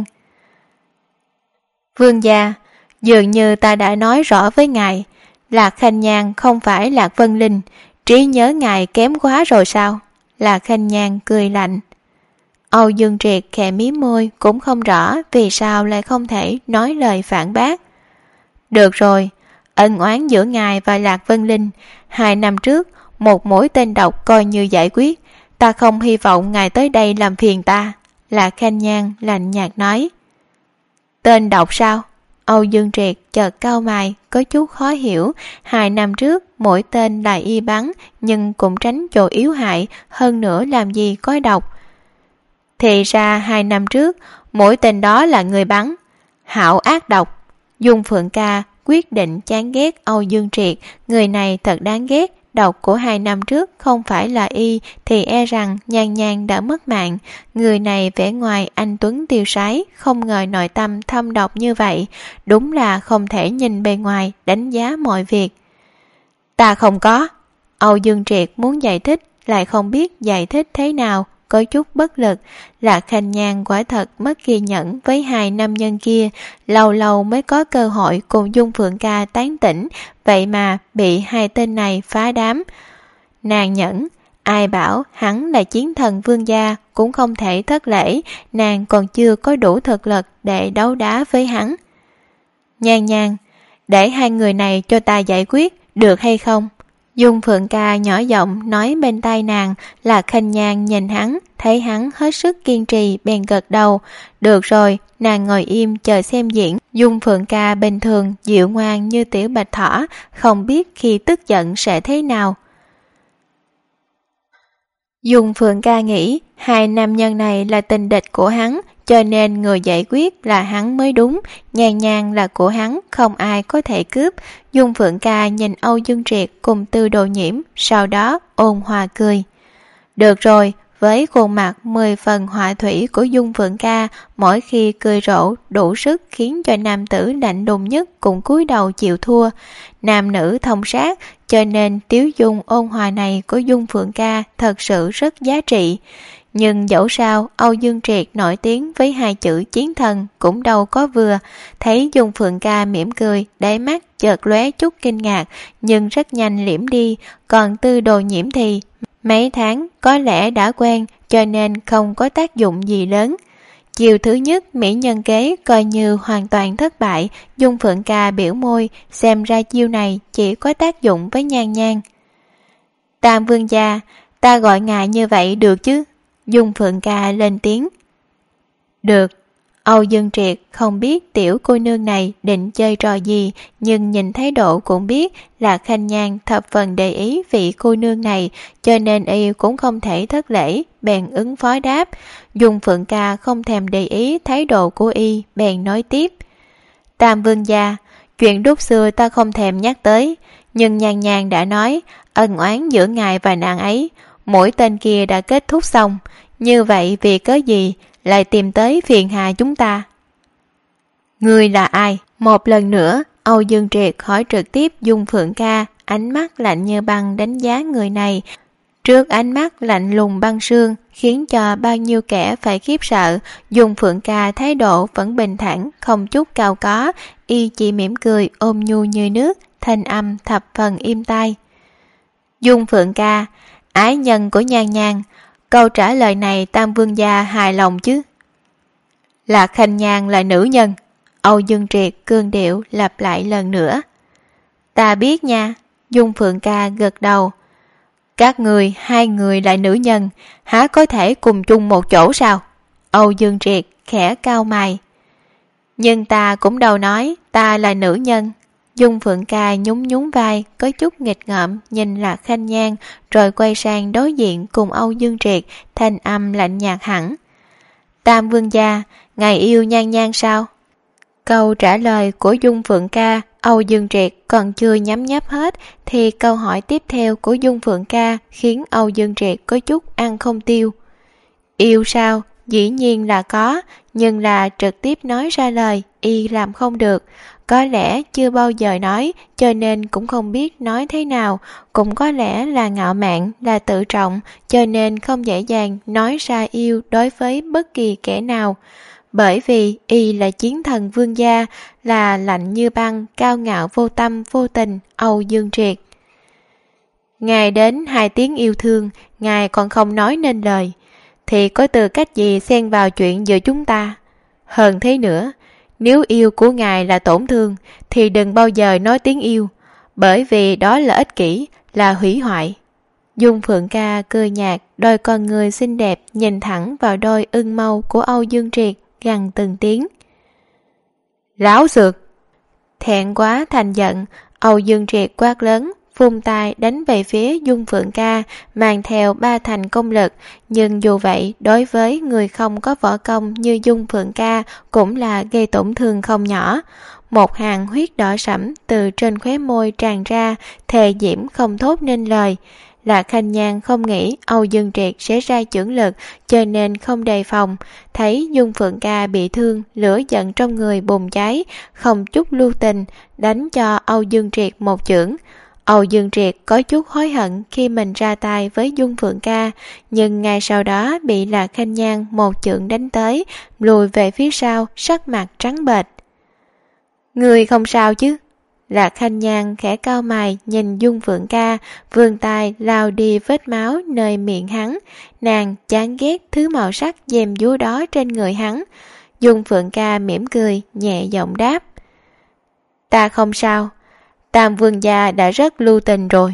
Speaker 2: Vương gia, dường như ta đã nói rõ với ngài, Lạc Khanh Nhan không phải Lạc Vân Linh, trí nhớ ngài kém quá rồi sao? Lạc Khanh Nhan cười lạnh. Âu Dương Triệt khẽ mím môi, cũng không rõ vì sao lại không thể nói lời phản bác. Được rồi, ân oán giữa ngài và Lạc Vân Linh, 2 năm trước, một mũi tên độc coi như giải quyết, ta không hy vọng ngài tới đây làm phiền ta. Lạc Khanh Nhan lạnh nhạt nói. Tên độc sao? Âu Dương Triệt chợt cau mày, có chút khó hiểu. 2 năm trước mỗi tên là y bắn, nhưng cũng tránh chỗ yếu hại, hơn nữa làm gì có độc. Thì ra 2 năm trước mỗi tên đó là người bắn, hảo ác độc. Dung Phượng Ca quyết định chán ghét Âu Dương Triệt, người này thật đáng ghét. Độc của 2 năm trước không phải là y thì e rằng Nhan Nhan đã mất mạng. Người này vẻ ngoài anh tuấn tiêu sái, không ngờ nội tâm thâm độc như vậy. Đúng là không thể nhìn bề ngoài đánh giá mọi việc. Ta không có. Âu Dương Triệt muốn giải thích, lại không biết giải thích thế nào, có chút bất lực. Lạc Khanh Nhan quả thật mất kiên nhẫn với 2 nam nhân kia, lâu lâu mới có cơ hội cùng Dung Phượng Ca tán tỉnh, vậy mà bị 2 tên này phá đám. Nàng nhẫn, ai bảo hắn là chiến thần vương gia cũng không thể thất lễ, nàng còn chưa có đủ thực lực để đấu đá với hắn. Nhan Nhan, để 2 người này cho ta giải quyết, được hay không? Dung Phượng Ca nhỏ giọng nói bên tai nàng. Lạc Khanh Nhan nhìn hắn, thấy hắn hết sức kiên trì bèn gật đầu. Được rồi, nàng ngồi im chờ xem diễn. Dung Phượng Ca bình thường dịu ngoan như tiểu bạch thỏ, không biết khi tức giận sẽ thế nào. Dung Phượng Ca nghĩ 2 nam nhân này là tình địch của hắn, cho nên người giải quyết là hắn mới đúng. Nhan Nhan là của hắn, không ai có thể cướp. Dung Phượng Ca nhìn Âu Dương Triệt cùng Từ Độ Nhiễm, sau đó ôn hòa cười. Được rồi, với khuôn mặt 10 phần họa thủy của Dung Phượng Ca, mỗi khi cười rộ đủ sức khiến cho nam tử lạnh lùng nhất cũng cúi đầu chịu thua. Nam nữ thông sát, cho nên tiếu dung ôn hòa này của Dung Phượng Ca thật sự rất giá trị. Nhưng dẫu sao Âu Dương Triệt nổi tiếng với hai chữ chiến thần cũng đâu có vừa. Thấy Dung Phượng Ca mỉm cười, đáy mắt chợt lóe chút kinh ngạc, nhưng rất nhanh liễm đi. Còn Tư Đồ Nhiễm thì mấy tháng có lẽ đã quen, cho nên không có tác dụng gì lớn. Chiều thứ nhất mỹ nhân kế coi như hoàn toàn thất bại. Dung Phượng Ca biểu môi, xem ra chiêu này chỉ có tác dụng với Nhan Nhan. Tam vương gia, ta gọi ngài như vậy được chứ? Dung Phượng Ca lên tiếng. Được. Âu Dương Triệt không biết tiểu cô nương này định chơi trò gì, nhưng nhìn thái độ cũng biết là Khanh Nhan thập phần để ý vị cô nương này, cho nên y cũng không thể thất lễ, bèn ứng phó đáp. Dung Phượng Ca không thèm để ý thái độ của y, bèn nói tiếp. Tam vương gia, chuyện đúc xưa ta không thèm nhắc tới, nhưng Nhan Nhan đã nói ân oán giữa ngài và nàng ấy, mỗi tên kia đã kết thúc xong, như vậy vì cớ gì lại tìm tới phiền hà chúng ta? Ngươi là ai? Một lần nữa Âu Dương Triệt hỏi trực tiếp Dung Phượng Ca, ánh mắt lạnh như băng đánh giá người này. Trước ánh mắt lạnh lùng băng sương khiến cho bao nhiêu kẻ phải khiếp sợ, Dung Phượng Ca thái độ vẫn bình thản, không chút cao có, y chỉ mỉm cười ôm nhu như nước, thanh âm thập phần im tai. Dung Phượng Ca, ái nhân của Nhan Nhan, câu trả lời này Tam vương gia hài lòng chứ? Là Khanh Nhan là nữ nhân. Âu Dương Triệt cương điệu lặp lại lần nữa. Ta biết nha. Dung Phượng Ca gật đầu. Các người, hai người là nữ nhân, há có thể cùng chung một chỗ sao? Âu Dương Triệt khẽ cau mày. Nhưng ta cũng đâu nói ta là nữ nhân. Dung Phượng Ca nhún nhún vai, có chút nghịch ngợm nhìn Lạc Khanh Nhan, rồi quay sang đối diện cùng Âu Dương Triệt, thanh âm lạnh nhạt hẳn. Tam vương gia, ngài yêu Nhan Nhan sao? Câu trả lời của Dung Phượng Ca, Âu Dương Triệt còn chưa nhắm nháp hết, thì câu hỏi tiếp theo của Dung Phượng Ca khiến Âu Dương Triệt có chút ăn không tiêu. Yêu sao? Dĩ nhiên là có, nhưng là trực tiếp nói ra lời, y làm không được. Có lẽ chưa bao giờ nói, cho nên cũng không biết nói thế nào, cũng có lẽ là ngạo mạn, là tự trọng, cho nên không dễ dàng nói ra yêu đối với bất kỳ kẻ nào. Bởi vì y là chiến thần vương gia, là lạnh như băng, cao ngạo vô tâm vô tình, Âu Dương Triệt. Ngài đến 2 tiếng yêu thương, ngài còn không nói nên lời, thì có tư cách gì xen vào chuyện giữa chúng ta? Hơn thế nữa, nếu yêu của ngài là tổn thương, thì đừng bao giờ nói tiếng yêu, bởi vì đó là ích kỷ, là hủy hoại. Dung Phượng Ca cười nhạt, đôi con người xinh đẹp nhìn thẳng vào đôi ưng mâu của Âu Dương Triệt, gằn từng tiếng. Láo xược! Thẹn quá thành giận, Âu Dương Triệt quát lớn, vung tay đánh về phía Dung Phượng Ca, mang theo 3 thành công lực, nhưng dù vậy đối với người không có võ công như Dung Phượng Ca cũng là gây tổn thương không nhỏ. Một hàng huyết đỏ sẫm từ trên khóe môi tràn ra, thề diễm không thốt nên lời. Lạc Khanh Nhan không nghĩ Âu Dương Triệt sẽ ra chưởng lực, cho nên không đề phòng. Thấy Dung Phượng Ca bị thương, lửa giận trong người bùng cháy, không chút lưu tình đánh cho Âu Dương Triệt một chưởng. Âu Dương Triệt có chút hối hận khi mình ra tay với Dung Phượng Ca, nhưng ngay sau đó bị Lạc Khanh Nhan một chưởng đánh tới, lùi về phía sau, sắc mặt trắng bệch. Người không sao chứ? Lạc Khanh Nhan khẽ cau mày nhìn Dung Phượng Ca, vươn tay lao đi vết máu nơi miệng hắn. Nàng chán ghét thứ màu sắc dèm dúa đó trên người hắn. Dung Phượng Ca mỉm cười, nhẹ giọng đáp. Ta không sao, Tam vương gia đã rất lưu tình rồi.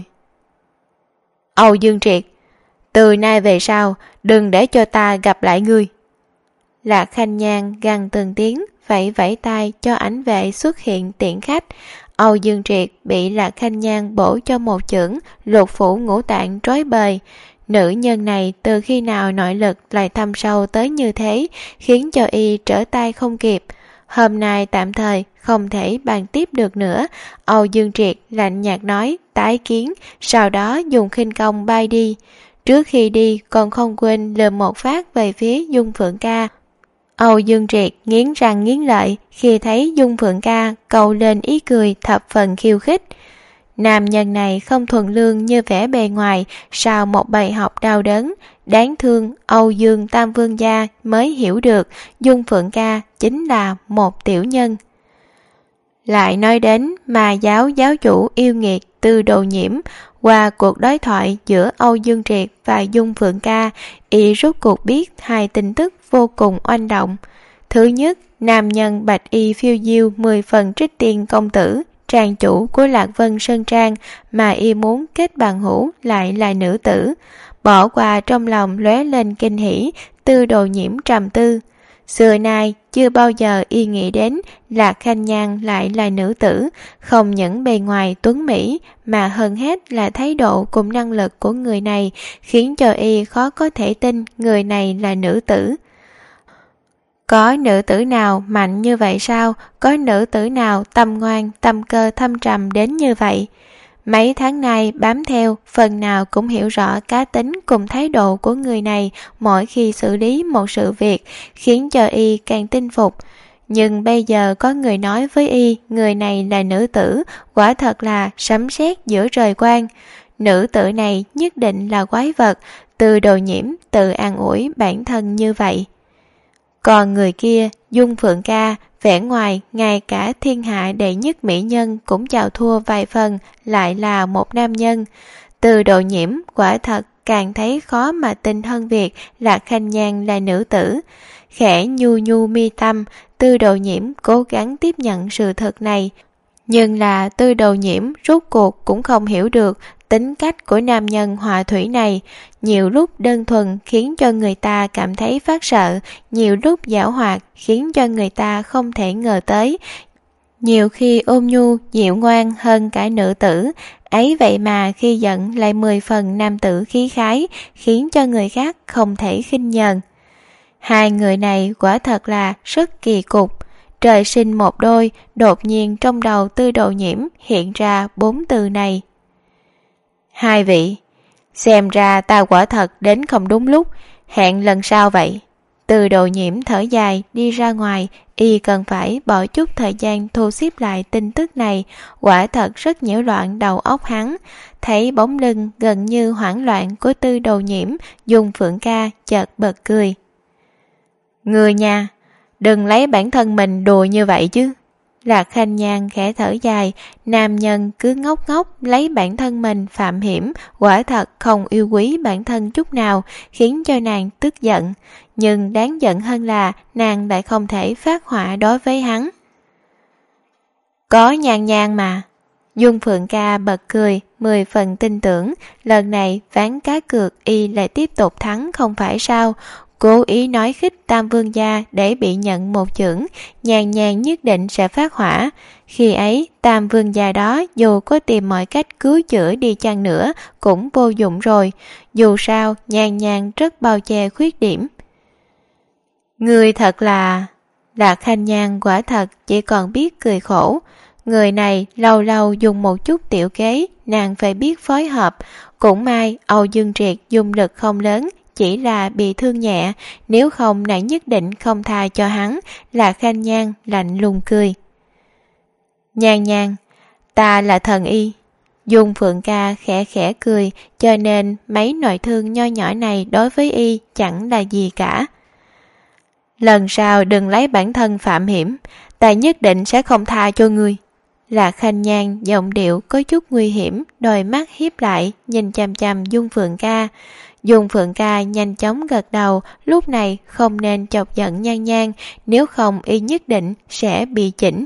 Speaker 2: Âu Dương Triệt, từ nay về sau, đừng để cho ta gặp lại ngươi. Lạc Khanh Nhan gằn từng tiếng, vẫy vẫy tay cho ảnh vệ xuất hiện tiễn khách. Âu Dương Triệt bị Lạc Khanh Nhan bổ cho một chưởng, lục phủ ngũ tạng rối bời. Nữ nhân này từ khi nào nội lực lại thâm sâu tới như thế, khiến cho y trở tay không kịp. Hôm nay tạm thời không thể bàn tiếp được nữa. Âu Dương Triệt lạnh nhạt nói tái kiến, sau đó dùng khinh công bay đi. Trước khi đi còn không quên lườm một phát về phía Dung Phượng Ca. Âu Dương Triệt nghiến răng nghiến lợi khi thấy Dung Phượng Ca cầu lên ý cười thập phần khiêu khích. Nam nhân này không thuần lương như vẻ bề ngoài, sau một bài học đau đớn, Đáng thương Âu Dương Tam Vương gia mới hiểu được Dung Phượng ca chính là một tiểu nhân. Lại nói đến mà giáo giáo chủ yêu nghiệt Tư Đồ Nhiễm, qua cuộc đối thoại giữa Âu Dương Triệt và Dung Phượng ca, y rốt cuộc biết hai tin tức vô cùng oanh động. Thứ nhất, nam nhân bạch y phiêu diêu 10 phần Trích Tiên công tử, trang chủ của Lạc Vân Sơn Trang mà y muốn kết bằng hữu lại là nữ tử. Bỏ qua trong lòng lóe lên kinh hỉ, Tư Đồ Nhiễm trầm tư. Xưa nay chưa bao giờ y nghĩ đến Lạc Khanh Nhan lại là nữ tử, không những bề ngoài tuấn mỹ mà hơn hết là thái độ cùng năng lực của người này khiến cho y khó có thể tin người này là nữ tử. Có nữ tử nào mạnh như vậy sao? Có nữ tử nào tâm ngoan, tâm cơ thâm trầm đến như vậy? Mấy tháng nay bám theo, phần nào cũng hiểu rõ cá tính cùng thái độ của người này mỗi khi xử lý một sự việc, khiến cho y càng tin phục. Nhưng bây giờ có người nói với y người này là nữ tử, quả thật là sấm sét giữa trời quang. Nữ tử này nhất định là quái vật, Tư Đồ Nhiễm tự an ủi bản thân như vậy. Còn người kia, Dung Phượng ca, vẻ ngoài ngay cả thiên hạ đệ nhất mỹ nhân cũng chào thua vài phần, lại là một nam nhân. Tư Đồ Nhiễm quả thật càng thấy khó mà tin hơn việc Lạc Khanh Nhan là nữ tử. Khẽ nhu nhu mi tâm, Tư Đồ Nhiễm cố gắng tiếp nhận sự thật này. Nhưng là Tư Đồ Nhiễm rốt cuộc cũng không hiểu được tính cách của nam nhân họa thủy này, nhiều lúc đơn thuần khiến cho người ta cảm thấy phát sợ, nhiều lúc giảo hoạt khiến cho người ta không thể ngờ tới. Nhiều khi ôn nhu, dịu ngoan hơn cả nữ tử, ấy vậy mà khi giận lại 10 phần nam tử khí khái, khiến cho người khác không thể khinh nhờn. Hai người này quả thật là rất kỳ cục. Trời sinh một đôi, đột nhiên trong đầu Tư Đồ Nhiễm hiện ra 4 từ này. Hai vị, xem ra ta quả thật đến không đúng lúc, hẹn lần sau vậy. Tư Đồ Nhiễm thở dài đi ra ngoài, y cần phải bỏ chút thời gian thu xếp lại tin tức này, quả thật rất nhiễu loạn đầu óc hắn. Thấy bóng lưng gần như hoảng loạn của Tư Đồ Nhiễm, Dung Phượng ca chợt bật cười. Người nhà, đừng lấy bản thân mình đùa như vậy chứ. Lạc Khanh Nhan khẽ thở dài, nam nhân cứ ngốc ngốc lấy bản thân mình phạm hiểm, quả thật không yêu quý bản thân chút nào, khiến cho nàng tức giận. Nhưng đáng giận hơn là nàng lại không thể phát họa đối với hắn. Có Nhan Nhan mà. Dung Phượng ca bật cười, 10 phần tin tưởng, lần này ván cá cược y lại tiếp tục thắng không phải sao. Cố ý nói khích Tam Vương gia để bị nhận một chưởng, Nhan Nhan nhất định sẽ phát hỏa. Khi ấy, Tam Vương gia đó dù có tìm mọi cách cứu chữa đi chăng nữa cũng vô dụng rồi. Dù sao, Nhan Nhan rất bao che khuyết điểm. Người thật là... Lạc Khanh Nhan quả thật chỉ còn biết cười khổ. Người này lâu lâu dùng một chút tiểu kế, nàng phải biết phối hợp. Cũng may Âu Dương Triệt dùng lực không lớn, chỉ là bị thương nhẹ, nếu không nàng nhất định không tha cho hắn. Lạc Khanh Nhan lạnh lùng cười. Nhan Nhan, ta là thần y. Dung Phượng ca khẽ khẽ cười, cho nên mấy nội thương nho nhỏ này đối với y chẳng là gì cả. Lần sau đừng lấy bản thân phạm hiểm, ta nhất định sẽ không tha cho ngươi. Lạc Khanh Nhan giọng điệu có chút nguy hiểm, đôi mắt hiếp lại, nhìn chằm chằm Dung Phượng ca. Dung Phượng ca nhanh chóng gật đầu, lúc này không nên chọc giận Nhan Nhan, nếu không y nhất định sẽ bị chỉnh.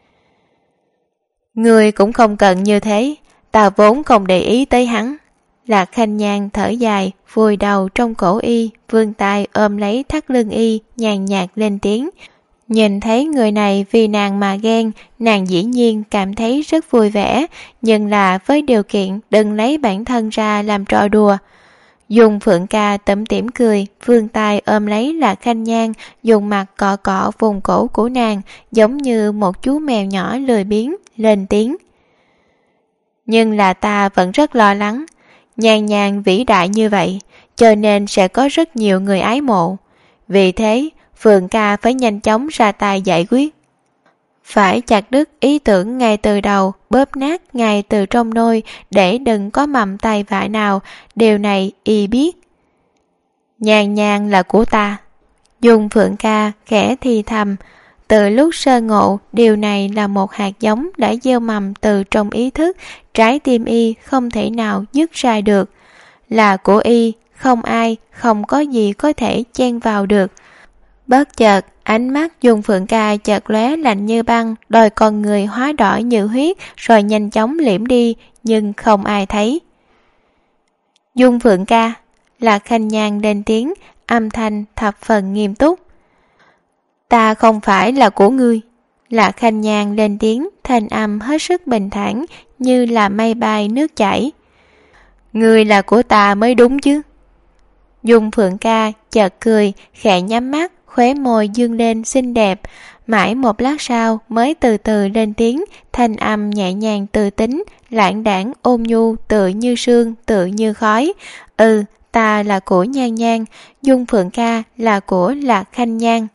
Speaker 2: Ngươi cũng không cần như thế, ta vốn không để ý tới hắn. Lạc Khanh Nhan thở dài, vùi đầu trong cổ y, vươn tay ôm lấy thắt lưng y, nhàn nhạt lên tiếng. Nhìn thấy người này vì nàng mà ghen, nàng dĩ nhiên cảm thấy rất vui vẻ, nhưng là với điều kiện đừng lấy bản thân ra làm trò đùa. Dung Phượng ca tủm tỉm cười, vươn tay ôm lấy Lạc Khanh Nhan, dùng mặt cọ cọ vùng cổ của nàng, giống như một chú mèo nhỏ lười biếng, lên tiếng. Nhưng là ta vẫn rất lo lắng, Nhan Nhan vĩ đại như vậy, cho nên sẽ có rất nhiều người ái mộ. Vì thế, Phượng ca phải nhanh chóng ra tay giải quyết. Phải chặt đứt ý tưởng ngay từ đầu, bóp nát ngay từ trong nôi, để đừng có mầm tai vạ nào, điều này y biết. Nhàn nhàn là của ta. Dung Phượng Ca khẽ thì thầm. Từ lúc sơ ngộ, điều này là một hạt giống đã gieo mầm từ trong ý thức, trái tim y không thể nào dứt ra được. Là của y, không ai, không có gì có thể chen vào được. Bất chợt, ánh mắt Dung Phượng Ca chợt lóe lạnh như băng, đôi con người hóa đỏ như huyết, rồi nhanh chóng liễm đi, nhưng không ai thấy. Dung Phượng Ca, Lạc Khanh Nhan lên tiếng, âm thanh thập phần nghiêm túc. Ta không phải là của ngươi. Lạc Khanh Nhan lên tiếng, thanh âm hết sức bình thản, như là mây bay nước chảy. Ngươi là của ta mới đúng chứ. Dung Phượng Ca chợt cười, khẽ nhắm mắt, khóe môi dương lên xinh đẹp. Mãi một lát sau mới từ từ lên tiếng, thanh âm nhẹ nhàng từ tính, lãng đãng ôn nhu, tựa như sương, tựa như khói. Ta là của Nhan Nhan, Dung Phượng Ca là của Lạc Khanh Nhan.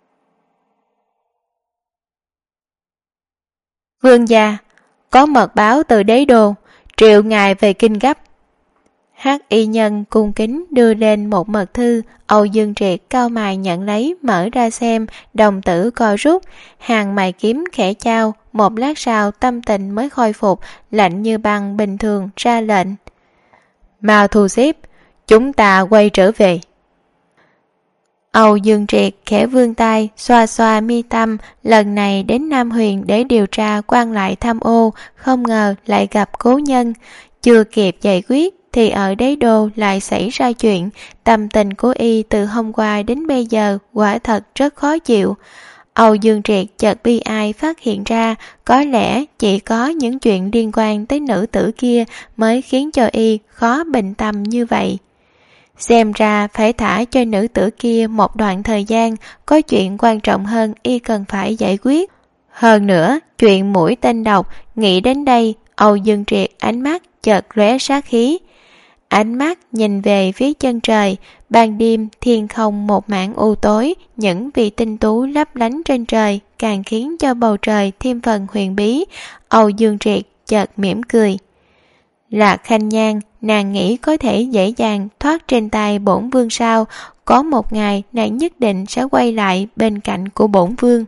Speaker 2: Vương gia, có mật báo từ đế đô, triệu ngài về kinh gấp. Hắc y nhân cung kính đưa lên một mật thư. Âu Dương Triệt cau mày nhận lấy, mở ra xem, đồng tử co rút, hàng mày kiếm khẽ chao. Một lát sau tâm tình mới khôi phục, lạnh như băng bình thường ra lệnh. Mau thu xếp, chúng ta quay trở về. Âu Dương Triệt khẽ vươn tay, xoa xoa mi tâm, lần này đến Nam Huyền để điều tra quan lại tham ô, không ngờ lại gặp cố nhân. Chưa kịp giải quyết thì ở đế đô lại xảy ra chuyện. Tâm tình của y từ hôm qua đến bây giờ quả thật rất khó chịu. Âu Dương Triệt chợt bi ai phát hiện ra, có lẽ chỉ có những chuyện liên quan tới nữ tử kia mới khiến cho y khó bình tâm như vậy. Xem ra phải thả cho nữ tử kia một đoạn thời gian, có chuyện quan trọng hơn y cần phải giải quyết. Hơn nữa, chuyện mũi tên độc, nghĩ đến đây, Âu Dương Triệt ánh mắt chợt lóe sát khí. Ánh mắt nhìn về phía chân trời, ban đêm thiên không một mảng u tối, những vì tinh tú lấp lánh trên trời càng khiến cho bầu trời thêm phần huyền bí. Âu Dương Triệt chợt mỉm cười. Lạc Khanh Nhan, nàng nghĩ có thể dễ dàng thoát trên tay bổn vương sao? Có một ngày nàng nhất định sẽ quay lại bên cạnh của bổn vương.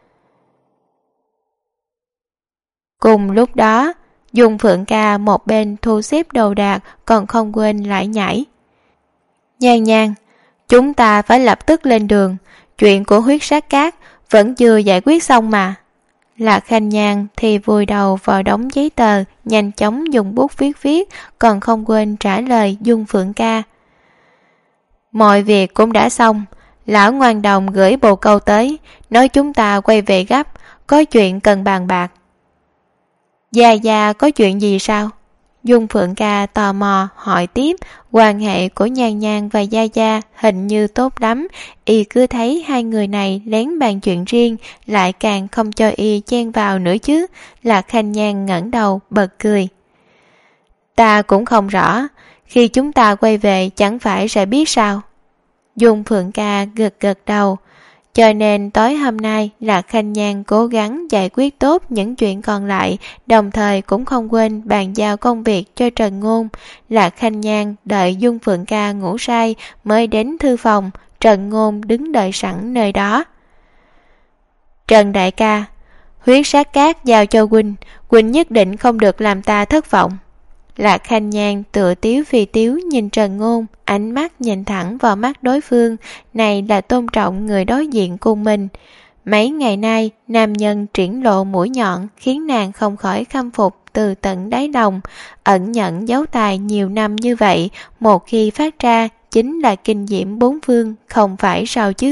Speaker 2: Cùng lúc đó, Dung Phượng Ca một bên thu xếp đồ đạc, còn không quên lại nhảy. Nhan Nhan, chúng ta phải lập tức lên đường. Chuyện của huyết sát cát vẫn chưa giải quyết xong mà. Lạc Khanh Nhan thì vùi đầu vào đống giấy tờ, nhanh chóng dùng bút viết, còn không quên trả lời Dung Phượng Ca. Mọi việc cũng đã xong, lão ngoan đồng gửi bồ câu tới, nói chúng ta quay về gấp, có chuyện cần bàn bạc. Gia có chuyện gì sao? Dung Phượng Ca tò mò hỏi tiếp. Quan hệ của Nhan Nhan và Gia hình như tốt lắm, y cứ thấy hai người này lén bàn chuyện riêng, lại càng không cho y chen vào nữa chứ. Lạc Khanh Nhan ngẩng đầu bật cười. Ta cũng không rõ, khi chúng ta quay về chẳng phải sẽ biết sao? Dung Phượng Ca gật đầu. Cho nên tối hôm nay Lạc Khanh Nhan cố gắng giải quyết tốt những chuyện còn lại, đồng thời cũng không quên bàn giao công việc cho Trần Ngôn. Lạc Khanh Nhan đợi Dung Phượng Ca ngủ say mới đến thư phòng, Trần Ngôn đứng đợi sẵn nơi đó. Trần đại ca, huyết sát cát giao cho huynh nhất định không được làm ta thất vọng. Lạc Khanh Nhan tựa tiếu phi tiếu nhìn Trần Ngôn, ánh mắt nhìn thẳng vào mắt đối phương, này là tôn trọng người đối diện cùng mình. Mấy ngày nay, nam nhân triển lộ mũi nhọn khiến nàng không khỏi khâm phục từ tận đáy lòng. Ẩn nhận dấu tài nhiều năm như vậy, một khi phát ra chính là kinh diễm bốn phương, không phải sao chứ?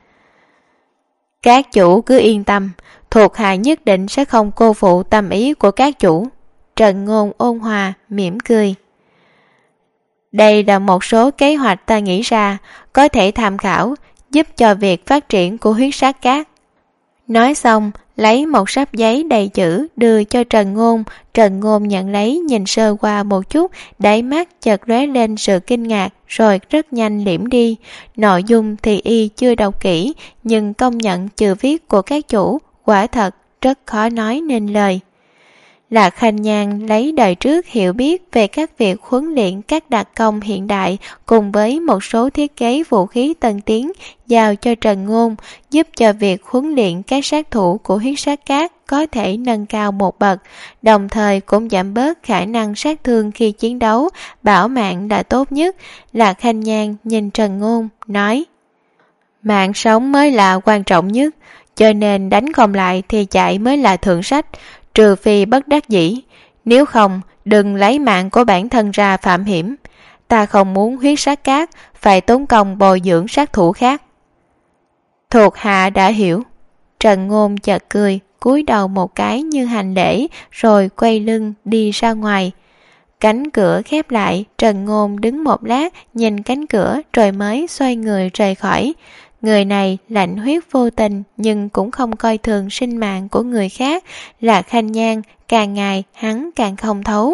Speaker 2: Các chủ cứ yên tâm, thuộc hạ nhất định sẽ không cô phụ tâm ý của các chủ. Trần Ngôn ôn hòa, mỉm cười. Đây là một số kế hoạch ta nghĩ ra, có thể tham khảo, giúp cho việc phát triển của huyết sát cát. Nói xong, lấy một sáp giấy đầy chữ đưa cho Trần Ngôn. Trần Ngôn nhận lấy nhìn sơ qua một chút, đáy mắt chợt lóe lên sự kinh ngạc, rồi rất nhanh liễm đi. Nội dung thì y chưa đọc kỹ, nhưng công nhận chữ viết của các chủ quả thật rất khó nói nên lời. Lạc Khanh Nhan lấy đời trước hiểu biết về các việc huấn luyện các đặc công hiện đại cùng với một số thiết kế vũ khí tân tiến giao cho Trần Ngôn, giúp cho việc huấn luyện các sát thủ của Huyết Sát Các có thể nâng cao một bậc, đồng thời cũng giảm bớt khả năng sát thương khi chiến đấu, bảo mạng là tốt nhất. Lạc Khanh Nhan nhìn Trần Ngôn, nói: mạng sống mới là quan trọng nhất, cho nên đánh không lại thì chạy mới là thượng sách, trừ phi bất đắc dĩ, nếu không đừng lấy mạng của bản thân ra phạm hiểm. Ta không muốn Huyết Sát Các phải tốn công bồi dưỡng sát thủ khác. Thuộc hạ đã hiểu. Trần Ngôn chợt cười, cúi đầu một cái như hành lễ, rồi quay lưng đi ra ngoài. Cánh cửa khép lại, Trần Ngôn đứng một lát nhìn cánh cửa rồi mới xoay người rời khỏi. Người này lạnh huyết vô tình nhưng cũng không coi thường sinh mạng của người khác. Lạc Khanh Nhan càng ngày hắn càng không thấu.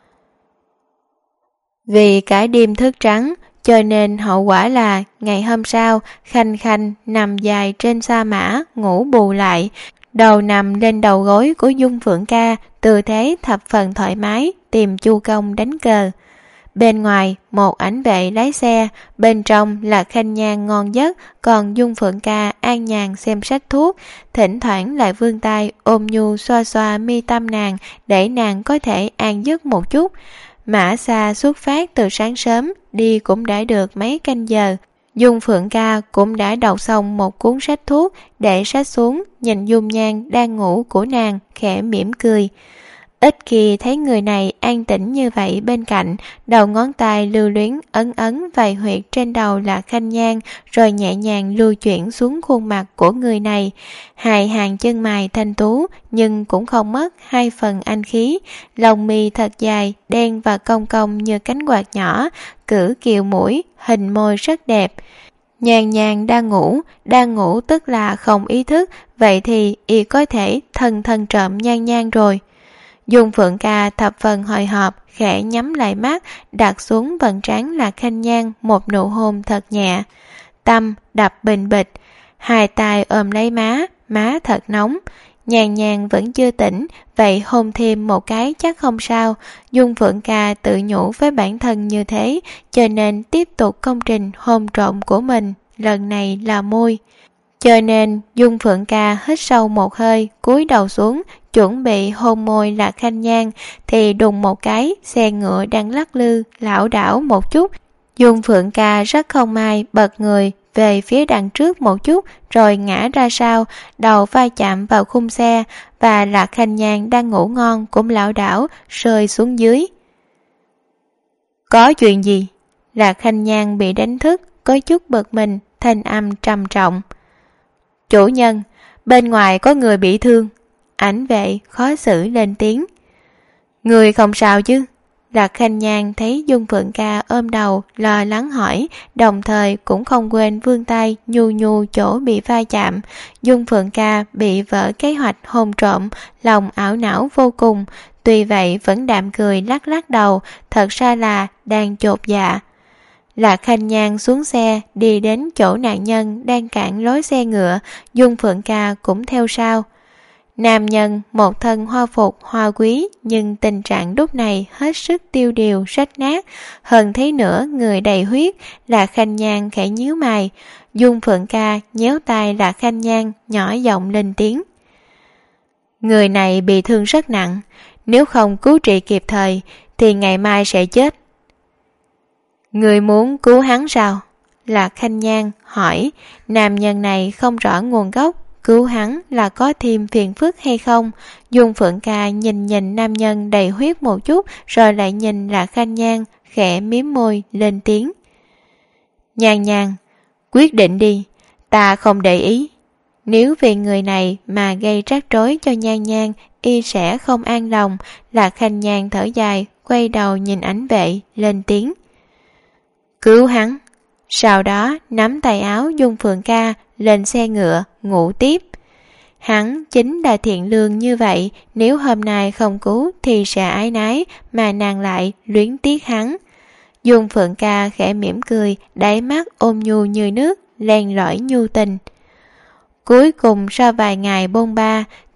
Speaker 2: Vì cả đêm thức trắng, cho nên hậu quả là ngày hôm sau Khanh Khanh nằm dài trên sa mã ngủ bù lại, đầu nằm lên đầu gối của Dung Phượng Ca, tư thế thập phần thoải mái, tìm Chu Công đánh cờ. Bên ngoài một ảnh vệ lái xe, bên trong là Khanh Nhan ngon giấc, còn Dung Phượng Ca an nhàn xem sách thuốc, thỉnh thoảng lại vươn tay ôm nhu xoa xoa mi tâm nàng để nàng có thể an giấc một chút. Mã Sa xuất phát từ sáng sớm, đi cũng đã được mấy canh giờ. Dung Phượng Ca cũng đã đọc xong một cuốn sách thuốc, để sách xuống, nhìn dung nhan đang ngủ của nàng, khẽ mỉm cười. Ít khi thấy người này an tĩnh như vậy bên cạnh, đầu ngón tay lưu luyến ấn ấn vài huyệt trên đầu là Khanh Nhan, rồi nhẹ nhàng lưu chuyển xuống khuôn mặt của người này. Hai hàng chân mày thanh tú, nhưng cũng không mất hai phần anh khí, lông mi thật dài, đen và cong cong như cánh quạt nhỏ, cử kiều mũi, hình môi rất đẹp. Nhan Nhan đang ngủ tức là không ý thức, vậy thì y có thể thân trộm Nhan Nhan rồi. Dung Phượng Ca thập phần hồi hộp, khẽ nhắm lại mắt, đặt xuống vầng trán Lạc Khanh Nhan một nụ hôn thật nhẹ. Tâm đập bình bịch, hai tay ôm lấy má thật nóng. Nhan Nhan vẫn chưa tỉnh, vậy hôn thêm một cái chắc không sao. Dung Phượng Ca tự nhủ với bản thân như thế, cho nên tiếp tục công trình hôn trộm của mình, lần này là môi. Cho nên Dung Phượng Ca hít sâu một hơi, cúi đầu xuống, chuẩn bị hôn môi Lạc Khanh Nhan, thì đùng một cái, xe ngựa đang lắc lư, lảo đảo một chút. Dung Phượng Ca rất không may bật người về phía đằng trước một chút, rồi ngã ra sau, đầu va chạm vào khung xe, và Lạc Khanh Nhan đang ngủ ngon cũng lảo đảo, rơi xuống dưới. Có chuyện gì? Lạc Khanh Nhan bị đánh thức, có chút bực mình, thanh âm trầm trọng. Chủ nhân, bên ngoài có người bị thương. Ảnh vệ khó xử lên tiếng. Người không sao chứ? Lạc Khanh Nhan thấy Dung Phượng Ca ôm đầu, lo lắng hỏi, đồng thời cũng không quên vươn tay nhu chỗ bị va chạm. Dung Phượng Ca bị vỡ kế hoạch hôn trộm, lòng ảo não vô cùng, tuy vậy vẫn đạm cười lắc đầu, thật ra là đang chột dạ. Lạc Khanh Nhan xuống xe, đi đến chỗ nạn nhân đang cản lối xe ngựa, Dung Phượng Ca cũng theo sau. Nam nhân một thân hoa phục hoa quý, nhưng tình trạng lúc này hết sức tiêu điều rách nát, hơn thế nữa người đầy huyết. Lạc Khanh Nhan khẽ nhíu mày. Dung Phượng Ca nhéo tay Lạc Khanh Nhan, nhỏ giọng lên tiếng. Người này bị thương rất nặng, nếu không cứu trị kịp thời thì ngày mai sẽ chết. Người muốn cứu hắn sao? Lạc Khanh Nhan hỏi. Nam nhân này không rõ nguồn gốc, cứu hắn là có thêm phiền phức hay không? Dung Phượng Ca nhìn nam nhân đầy huyết một chút, rồi lại nhìn Lạc Khanh Nhan, khẽ mím môi lên tiếng. Nhan Nhan, quyết định đi, ta không để ý. Nếu vì người này mà gây rắc rối cho Nhan Nhan, y sẽ không an lòng. Lạc Khanh Nhan thở dài, quay đầu nhìn ảnh vệ, lên tiếng. Cứu hắn. Sau đó nắm tay áo Dung Phượng Ca, lên xe ngựa, ngủ tiếp. Hắn chính là thiện lương như vậy, nếu hôm nay không cứu thì sẽ ái nái, mà nàng lại luyến tiếc hắn. Dung Phượng Ca khẽ mỉm cười, đáy mắt ôm nhu như nước, len lỏi nhu tình. Cuối cùng sau vài ngày bôn ba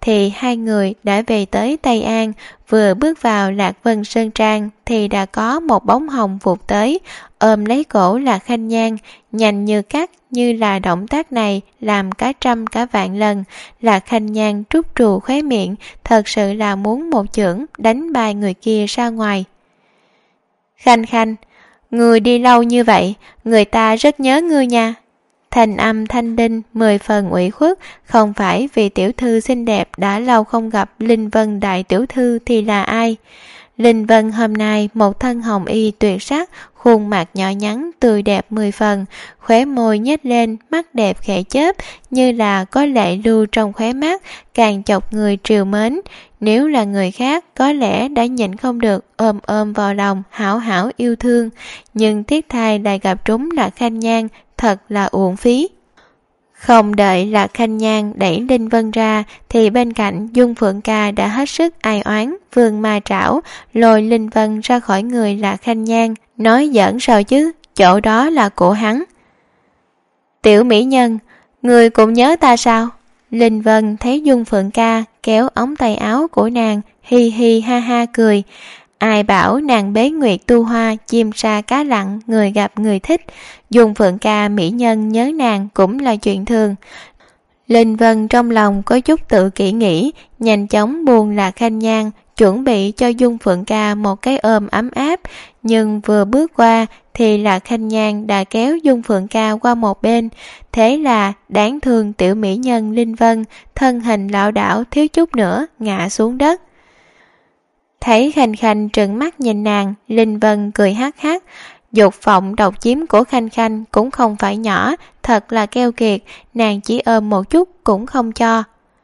Speaker 2: thì hai người đã về tới Tây An. Vừa bước vào Lạc Vân Sơn Trang thì đã có một bóng hồng vụt tới, ôm lấy cổ Lạc Khanh Nhan, nhanh như cắt. Như là động tác này làm cả trăm cả vạn lần. Lạc Khanh Nhan trút trù khóe miệng, thật sự là muốn một chưởng đánh bay người kia ra ngoài. Khanh Khanh, người đi lâu như vậy, người ta rất nhớ ngươi nha. Thành âm thanh đinh 10 phần ủy khuất, không phải vì tiểu thư xinh đẹp đã lâu không gặp Linh Vân đại tiểu thư thì là ai? Linh Vân hôm nay một thân hồng y tuyệt sắc, khuôn mặt nhỏ nhắn tươi đẹp 10 phần, khóe môi nhếch lên, mắt đẹp khẽ chớp, như là có lệ lưu trong khóe mắt, càng chọc người trìu mến. Nếu là người khác có lẽ đã nhịn không được ôm vào lòng hảo hảo yêu thương, nhưng tiếc thay lại gặp trúng Lạc Khanh Nhan, thật là uổng phí. Không đợi Lạc Khanh Nhan đẩy Linh Vân ra thì bên cạnh Dung Phượng Ca đã hết sức ai oán, vươn ma trảo lôi Linh Vân ra khỏi người Lạc Khanh Nhan, nói giỡn sao chứ, chỗ đó là của hắn. Tiểu mỹ nhân, người cũng nhớ ta sao? Linh Vân thấy Dung Phượng Ca kéo ống tay áo của nàng, hi hi ha ha cười. Ai bảo nàng bế nguyệt tu hoa, chim sa cá lặn, người gặp người thích. Dung Phượng Ca mỹ nhân nhớ nàng cũng là chuyện thường. Linh Vân trong lòng có chút tự kỷ nghĩ, nhanh chóng buông Lạc Khanh Nhan, chuẩn bị cho Dung Phượng Ca một cái ôm ấm áp. Nhưng vừa bước qua thì Lạc Khanh Nhan đã kéo Dung Phượng Ca qua một bên. Thế là đáng thương tiểu mỹ nhân Linh Vân, thân hình lảo đảo thiếu chút nữa ngã xuống đất. Thấy Khanh Khanh trợn mắt nhìn nàng, Linh Vân cười hắc hắc. Dục vọng độc chiếm của Khanh Khanh cũng không phải nhỏ, thật là keo kiệt, nàng chỉ ôm một chút cũng không cho.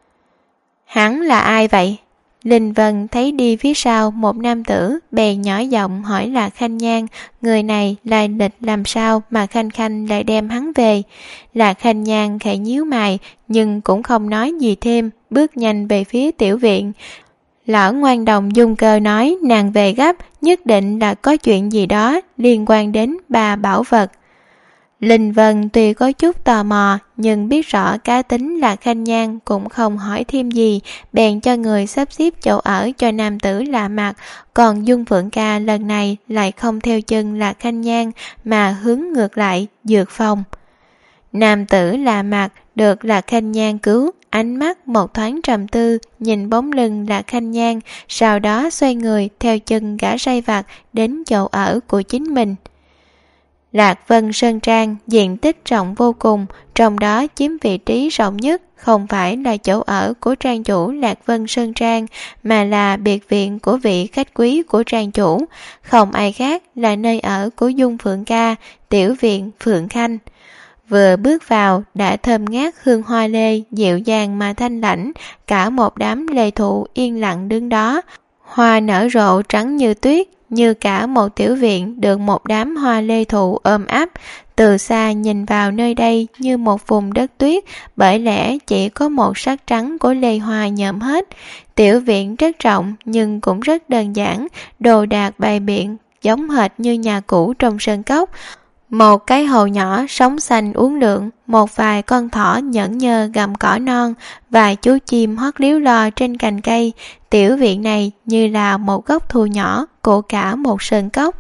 Speaker 2: Hắn là ai vậy? Linh Vân thấy đi phía sau một nam tử, bèn nhỏ giọng hỏi Lạc Khanh Nhan, người này lai lịch làm sao mà Khanh Khanh lại đem hắn về. Lạc Khanh Nhan khẽ nhíu mày, nhưng cũng không nói gì thêm, bước nhanh về phía tiểu viện. Lão ngoan đồng Dung Cơ nói nàng về gấp, nhất định là có chuyện gì đó liên quan đến ba bảo vật. Linh Vân tuy có chút tò mò, nhưng biết rõ cá tính Lạc Khanh Nhan cũng không hỏi thêm gì, bèn cho người sắp xếp chỗ ở cho nam tử lạ mặt. Còn Dung Phượng Ca lần này lại không theo chân Lạc Khanh Nhan mà hướng ngược lại dược phòng. Nam tử lạ mặt được Lạc Khanh Nhan cứu, ánh mắt một thoáng trầm tư, nhìn bóng lưng Lạc Khanh Nhan, sau đó xoay người theo chân gã sai vặt đến chỗ ở của chính mình. Lạc Vân Sơn Trang diện tích rộng vô cùng, trong đó chiếm vị trí rộng nhất không phải là chỗ ở của trang chủ Lạc Vân Sơn Trang, mà là biệt viện của vị khách quý của trang chủ, không ai khác là nơi ở của Dung Phượng Ca, tiểu viện Phượng Khanh. Vừa bước vào đã thơm ngát hương hoa lê, dịu dàng mà thanh lãnh, cả một đám lê thụ yên lặng đứng đó, hoa nở rộ trắng như tuyết, như cả một tiểu viện được một đám hoa lê thụ ôm ấp. Từ xa nhìn vào nơi đây như một vùng đất tuyết, bởi lẽ chỉ có một sắc trắng của lê hoa nhuộm hết. Tiểu viện rất rộng nhưng cũng rất đơn giản, đồ đạc bày biện giống hệt như nhà cũ trong sơn cốc. Một cái hồ nhỏ sống xanh uốn lượn, một vài con thỏ nhẫn nhơ gặm cỏ non, vài chú chim hót líu lo trên cành cây. Tiểu viện này như là một góc thu nhỏ của cả một sơn cốc.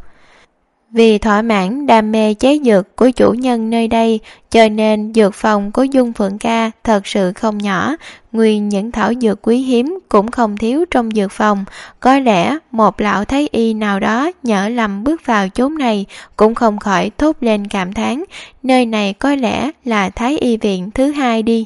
Speaker 2: Vì thỏa mãn đam mê chế dược của chủ nhân nơi đây, cho nên dược phòng của Dung Phượng Ca thật sự không nhỏ. Nguyên những thảo dược quý hiếm cũng không thiếu trong dược phòng. Có lẽ một lão thái y nào đó nhỡ lầm bước vào chốn này cũng không khỏi thốt lên cảm thán, nơi này có lẽ là thái y viện thứ hai đi.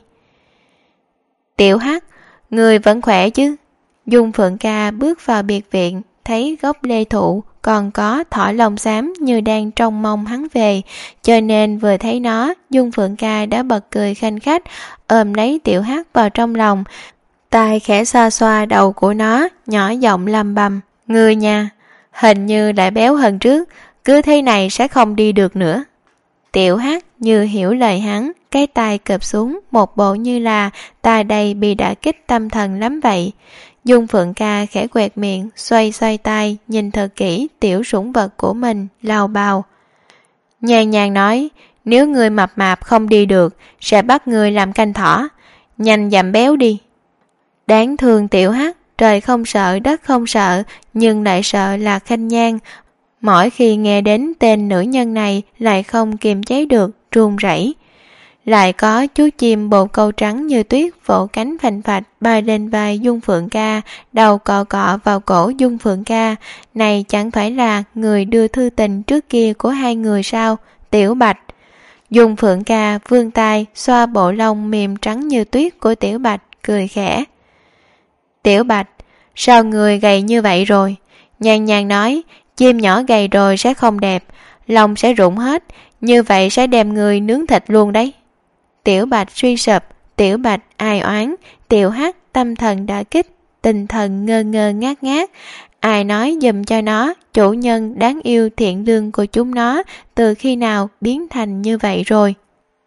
Speaker 2: Tiểu Hắc, người vẫn khỏe chứ? Dung Phượng Ca bước vào biệt viện, thấy gốc lê thụ còn có thỏ lông xám như đang trông mong hắn về, cho nên vừa thấy nó, Dung Phượng Ca đã bật cười khanh khách, ôm lấy Tiểu Hắc vào trong lòng, tay khẽ xoa xoa đầu của nó, nhỏ giọng lầm bầm, ngươi nha, hình như lại béo hơn trước, cứ thế này sẽ không đi được nữa. Tiểu Hắc như hiểu lời hắn, cái tay cụp xuống, một bộ như là ta đây bị đả kích tâm thần lắm vậy. Dung Phượng Ca khẽ quẹt miệng, xoay xoay tay, nhìn thật kỹ tiểu sủng vật của mình, lào bào. Nhàn nhàn nói, nếu người mập mạp không đi được, sẽ bắt người làm canh thỏ, nhanh giảm béo đi. Đáng thương Tiểu Hắc, trời không sợ đất không sợ, nhưng lại sợ Lạc Khanh Nhan. Mỗi khi nghe đến tên nữ nhân này lại không kiềm chế được, run rẩy. Lại có chú chim bồ câu trắng như tuyết vỗ cánh phành phạch bay lên vai Dung Phượng Ca, đầu cọ cọ vào cổ Dung Phượng Ca. Này chẳng phải là người đưa thư tình trước kia của hai người sao? Tiểu Bạch. Dung Phượng Ca vươn tay xoa bộ lông mềm trắng như tuyết của Tiểu Bạch, cười khẽ. Tiểu Bạch, sao người gầy như vậy rồi? Nhan Nhan nói, chim nhỏ gầy rồi sẽ không đẹp, lông sẽ rụng hết, như vậy sẽ đem người nướng thịt luôn đấy. Tiểu Bạch suy sụp, Tiểu Bạch ai oán, Tiểu Hắc tâm thần đã kích, tinh thần ngơ ngơ ngát ngát. Ai nói giùm cho nó, chủ nhân đáng yêu thiện lương của chúng nó từ khi nào biến thành như vậy rồi?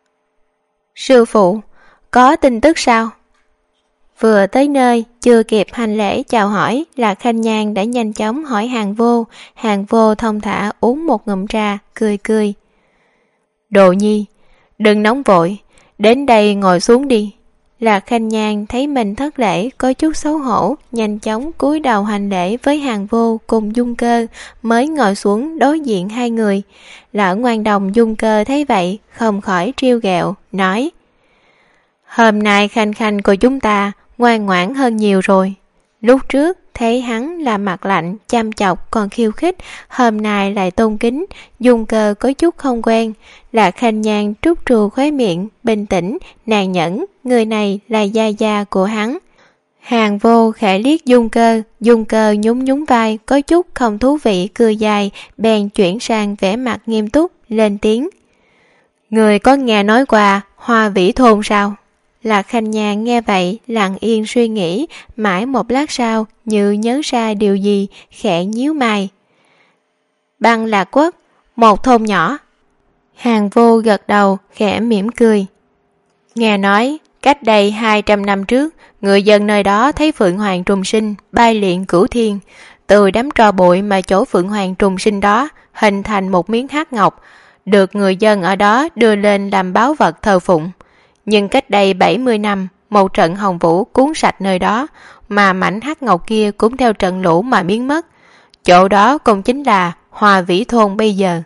Speaker 2: Sư phụ, có tin tức sao? Vừa tới nơi, chưa kịp hành lễ chào hỏi, Lạc Khanh Nhan đã nhanh chóng hỏi Hàng Vô. Hàng Vô thông thả uống một ngụm trà, cười cười. Đồ Nhi, đừng nóng vội, đến đây ngồi xuống đi. Lạc Khanh Nhan thấy mình thất lễ, có chút xấu hổ, nhanh chóng cúi đầu hành lễ với Hàng Vô cùng Dung Cơ, mới ngồi xuống đối diện hai người. Lão ngoan đồng Dung Cơ thấy vậy, không khỏi trêu ghẹo, nói: Hôm nay Khanh Khanh của chúng ta ngoan ngoãn hơn nhiều rồi. Lúc trước thấy hắn là mặt lạnh, chăm chọc còn khiêu khích, hôm nay lại tôn kính, Dung Cơ có chút không quen. Lạc Khanh Nhan trút trù khóe miệng, bình tĩnh, nàng nhẫn, người này là gia gia của hắn. Hàng Vô khẽ liếc Dung Cơ nhún nhún vai, có chút không thú vị cười dài, bèn chuyển sang vẻ mặt nghiêm túc, lên tiếng. Người có nghe nói qua Hoa Vĩ Thôn sao? Lạc Khanh Nhan nghe vậy lặng yên suy nghĩ, mãi một lát sau như nhớ ra điều gì, khẽ nhíu mày. Băng Lạc Quốc, một thôn nhỏ. Hàng Vô gật đầu, khẽ mỉm cười. Nghe nói cách đây 200 năm trước, người dân nơi đó thấy Phượng Hoàng trùng sinh, bay luyện cửu thiên, từ đám tro bụi mà chỗ Phượng Hoàng trùng sinh đó hình thành một miếng hắc ngọc, được người dân ở đó đưa lên làm báu vật thờ phụng. Nhưng cách đây 70 năm, một trận hồng vũ cuốn sạch nơi đó, mà mảnh hắc ngọc kia cũng theo trận lũ mà biến mất. Chỗ đó cũng chính là Hoa Vĩ Thôn bây giờ.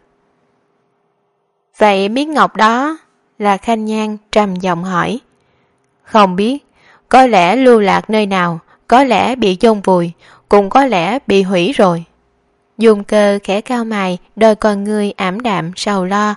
Speaker 2: Vậy miếng ngọc đó? Là Khanh Nhan trầm giọng hỏi. Không biết, có lẽ lưu lạc nơi nào, có lẽ bị chôn vùi, cũng có lẽ bị hủy rồi. Dung Cơ khẽ cau mày, đôi con ngươi ảm đạm sầu lo.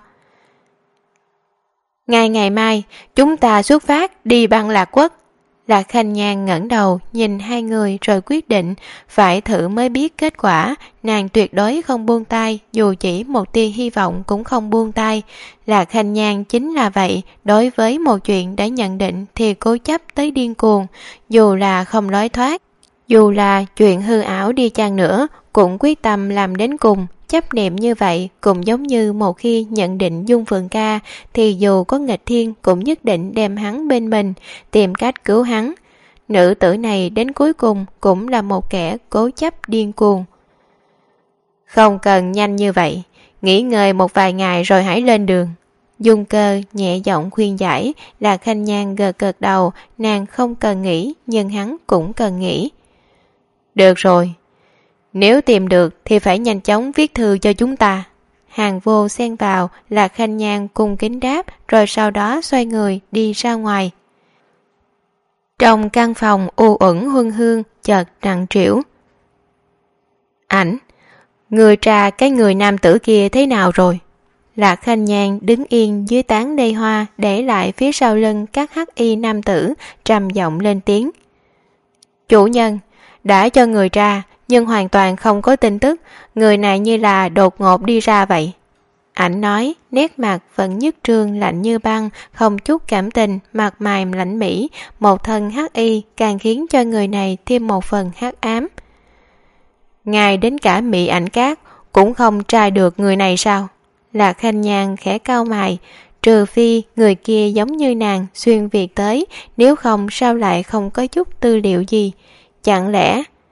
Speaker 2: Ngày mai chúng ta xuất phát đi Băng Lạc Quốc. Lạc Khanh Nhan ngẩng đầu nhìn hai người rồi quyết định phải thử mới biết kết quả. Nàng tuyệt đối không buông tay, dù chỉ một tia hy vọng cũng không buông tay. Lạc Khanh Nhan chính là vậy, đối với một chuyện đã nhận định thì cố chấp tới điên cuồng, dù là không lối thoát, dù là chuyện hư ảo đi chăng nữa cũng quyết tâm làm đến cùng. Chấp niệm như vậy cũng giống như một khi nhận định Dung Phượng Ca thì dù có nghịch thiên cũng nhất định đem hắn bên mình, tìm cách cứu hắn. Nữ tử này đến cuối cùng cũng là một kẻ cố chấp điên cuồng. Không cần nhanh như vậy, nghỉ ngơi một vài ngày rồi hãy lên đường. Dung Cơ nhẹ giọng khuyên giải. Lạc Khanh Nhan gật gật đầu, nàng không cần nghĩ nhưng hắn cũng cần nghĩ. Được rồi, nếu tìm được thì phải nhanh chóng viết thư cho chúng ta. Hàng Vô xen vào, Lạc Khanh Nhan cung kính đáp, rồi sau đó xoay người đi ra ngoài. Trong căn phòng u uẩn huân hương chợt nặng trĩu. Ảnh, người tra cái người nam tử kia thế nào rồi? Lạc Khanh Nhan đứng yên dưới tán cây hoa, để lại phía sau lưng các hắc y nam tử, trầm giọng lên tiếng. Chủ nhân, đã cho người tra, nhưng hoàn toàn không có tin tức, người này như là đột ngột đi ra vậy. Ảnh nói, nét mặt vẫn nhất trương lạnh như băng, không chút cảm tình, mặt mày lãnh mỹ, một thân hắc y càng khiến cho người này thêm một phần hắc ám. Ngài đến cả Mỹ Ảnh Cát cũng không tra được người này sao? Lạc Khanh Nhan khẽ cau mày, trừ phi người kia giống như nàng xuyên việt tới, nếu không sao lại không có chút tư liệu gì. Chẳng lẽ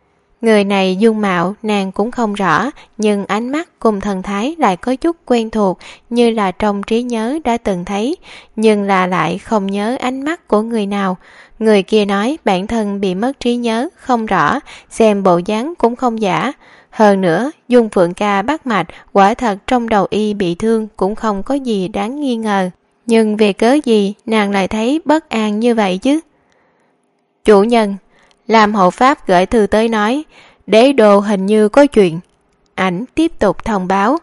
Speaker 2: Người này dung mạo nàng cũng không rõ, nhưng ánh mắt cùng thần thái lại có chút quen thuộc, như là trong trí nhớ đã từng thấy, nhưng là lại không nhớ ánh mắt của người nào. Người kia nói bản thân bị mất trí nhớ, không rõ, xem bộ dáng cũng không giả. Hơn nữa, Dung Phượng Ca bắt mạch, quả thật trong đầu y bị thương cũng không có gì đáng nghi ngờ. Nhưng vì cớ gì nàng lại thấy bất an như vậy chứ? Chủ nhân, làm hộ pháp gửi thư tới nói, đế đô hình như có chuyện. Ảnh tiếp tục thông báo.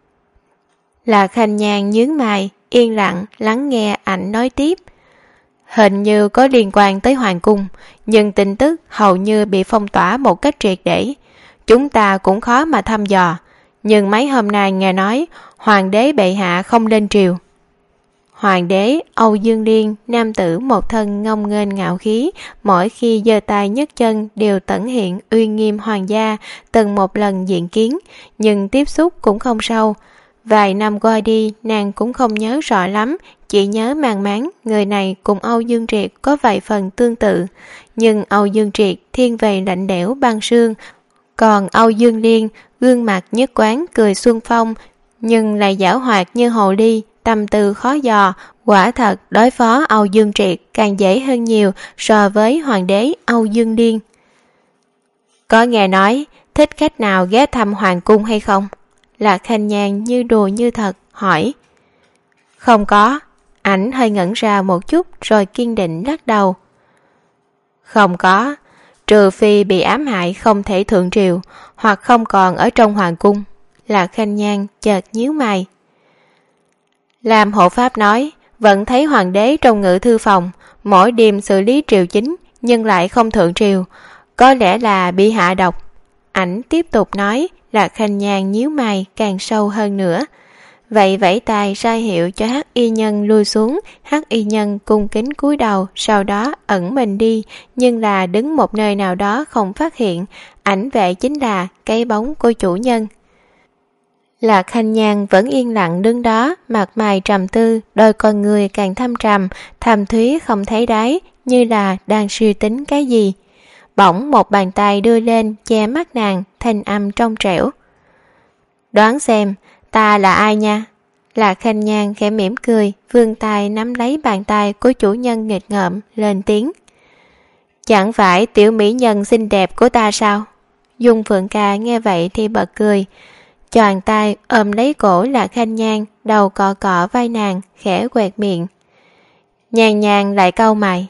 Speaker 2: Là Khanh Nhan nhướng mày, yên lặng lắng nghe ảnh nói tiếp. Hình như có liên quan tới hoàng cung, nhưng tin tức hầu như bị phong tỏa một cách triệt để. Chúng ta cũng khó mà thăm dò, nhưng mấy hôm nay nghe nói hoàng đế bệ hạ không lên triều. Hoàng đế Âu Dương Liên, nam tử một thân ngông nghênh ngạo khí, mỗi khi giơ tay nhấc chân đều tẩn hiện uy nghiêm hoàng gia, từng một lần diện kiến, nhưng tiếp xúc cũng không sâu. Vài năm qua đi, nàng cũng không nhớ rõ lắm, chỉ nhớ màng máng người này cùng Âu Dương Triệt có vài phần tương tự. Nhưng Âu Dương Triệt thiên về lạnh lẽo băng sương, còn Âu Dương Liên gương mặt nhất quán cười xuân phong, nhưng lại giảo hoạt như hồ ly, tâm tư khó dò. Quả thật đối phó Âu Dương Triệt càng dễ hơn nhiều so với hoàng đế Âu Dương Liên. Có nghe nói thích khách nào ghé thăm hoàng cung hay không? Lạc Khanh Nhan như đùa như thật hỏi. Không có. Ảnh hơi ngẩn ra một chút rồi kiên định lắc đầu. Không có, trừ phi bị ám hại không thể thượng triều, hoặc không còn ở trong hoàng cung. Lạc Khanh Nhan chợt nhíu mày. Làm hộ pháp nói, vẫn thấy hoàng đế trong ngự thư phòng, mỗi đêm xử lý triều chính, nhưng lại không thượng triều, có lẽ là bị hạ độc. Ảnh tiếp tục nói. Lạc Khanh Nhan nhíu mày càng sâu hơn nữa. Vậy vẫy tay ra hiệu cho Hắc Y Nhân lui xuống. Hắc Y Nhân cung kính cúi đầu, sau đó ẩn mình đi, nhưng là đứng một nơi nào đó không phát hiện. Ảnh vệ chính là cái bóng của chủ nhân. Lạc Khanh Nhan vẫn yên lặng đứng đó, mặt mày trầm tư, đôi con người càng thâm trầm, thầm thúy không thấy đáy, như là đang suy tính cái gì. Bỗng một bàn tay đưa lên che mắt nàng, thanh âm trong trẻo. Đoán xem ta là ai nha? Lạc Khanh Nhan khẽ mỉm cười, vươn tay nắm lấy bàn tay của chủ nhân nghịch ngợm, lên tiếng. Chẳng phải tiểu mỹ nhân xinh đẹp của ta sao? Dung Phượng Ca nghe vậy thì bật cười, choàng tay ôm lấy cổ Lạc Khanh Nhan, đầu cọ cọ vai nàng, khẽ quẹt miệng. Nhan Nhan lại cau mày.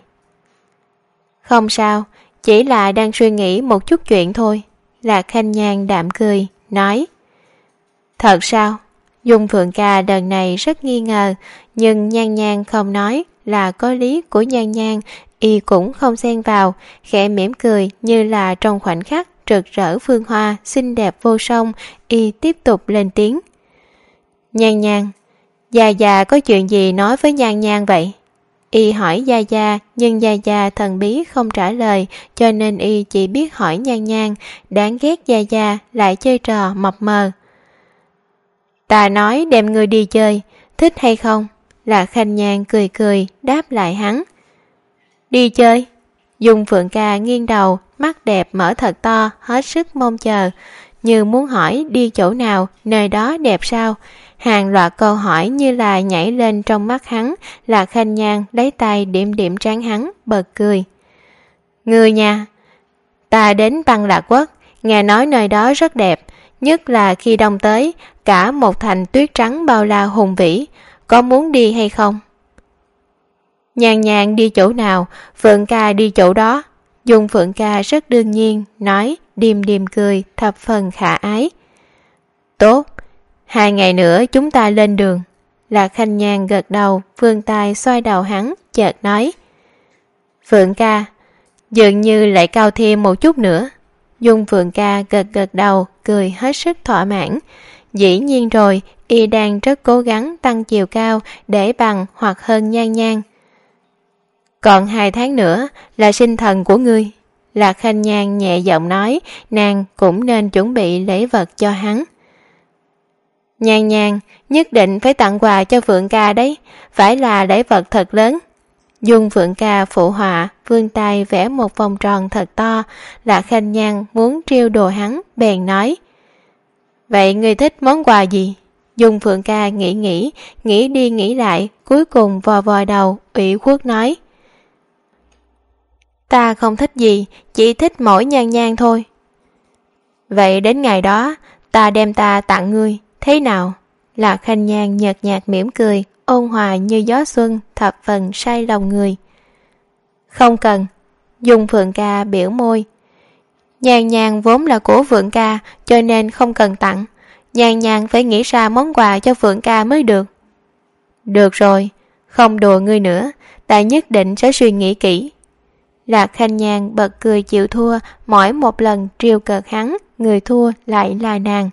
Speaker 2: Không sao, chỉ là đang suy nghĩ một chút chuyện thôi. Lạc Khanh Nhan đạm cười, nói. Thật sao? Dung Phượng Ca lần này rất nghi ngờ, nhưng Nhan Nhan không nói là có lý của Nhan Nhan, y cũng không xen vào, khẽ mỉm cười như là trong khoảnh khắc rực rỡ phương hoa, xinh đẹp vô song, y tiếp tục lên tiếng. Nhan Nhan, Gia Gia có chuyện gì nói với Nhan Nhan vậy? Y hỏi Gia Gia, nhưng Gia Gia thần bí không trả lời, cho nên y chỉ biết hỏi Nhan Nhan. Đáng ghét Gia Gia lại chơi trò mập mờ. Ta nói đem ngươi đi chơi, thích hay không? Lạc Khanh Nhan cười cười đáp lại hắn. Đi chơi? Dung Phượng Ca nghiêng đầu, mắt đẹp mở thật to, hết sức mong chờ, như muốn hỏi đi chỗ nào, nơi đó đẹp sao. Hàng loạt câu hỏi như là nhảy lên trong mắt hắn. Lạc Khanh Nhan lấy tay điểm điểm trán hắn, bật cười. Ngươi nha, ta đến Tăng Lạc Quốc, nghe nói nơi đó rất đẹp, nhất là khi đông tới, cả một thành tuyết trắng bao la hùng vĩ, có muốn đi hay không? Nhan Nhan đi chỗ nào, Phượng Ca đi chỗ đó. Dung Phượng Ca rất đương nhiên, nói, điềm điềm cười, thập phần khả ái. Tốt, 2 ngày nữa chúng ta lên đường. Lạc Khanh Nhan gật đầu, vươn tay xoay đầu hắn, chợt nói. Phượng Ca, dường như lại cao thêm một chút nữa. Dung Phượng Ca gật gật đầu, cười hết sức thỏa mãn. Dĩ nhiên rồi, y đang rất cố gắng tăng chiều cao để bằng hoặc hơn Nhan Nhan. Còn 2 tháng nữa là sinh thần của ngươi. Lạc Khanh Nhan nhẹ giọng nói, nàng cũng nên chuẩn bị lễ vật cho hắn. Nhan Nhan, nhất định phải tặng quà cho Phượng Ca đấy, phải là lễ vật thật lớn. Dung Phượng Ca phụ họa, vươn tay vẽ một vòng tròn thật to. Lạc Khanh Nhan muốn trêu đùa hắn, bèn nói: Vậy ngươi thích món quà gì? Dung Phượng Ca nghĩ đi nghĩ lại, cuối cùng vò vò đầu, ủy khuất nói: Ta không thích gì, chỉ thích mỗi Nhan Nhan thôi. Vậy đến ngày đó, ta đem ta tặng ngươi, thế nào? Lạc Khanh Nhan nhợt nhạt mỉm cười, ôn hòa như gió xuân, thập phần say lòng người. Không cần. Dung Phượng Ca biểu môi. Nhan Nhan vốn là của Phượng Ca, cho nên không cần tặng. Nhan Nhan phải nghĩ ra món quà cho Phượng Ca mới được. Được rồi, không đùa ngươi nữa, ta nhất định sẽ suy nghĩ kỹ. Lạc Khanh Nhan bật cười chịu thua, mỗi một lần trêu cợt hắn, người thua lại là nàng.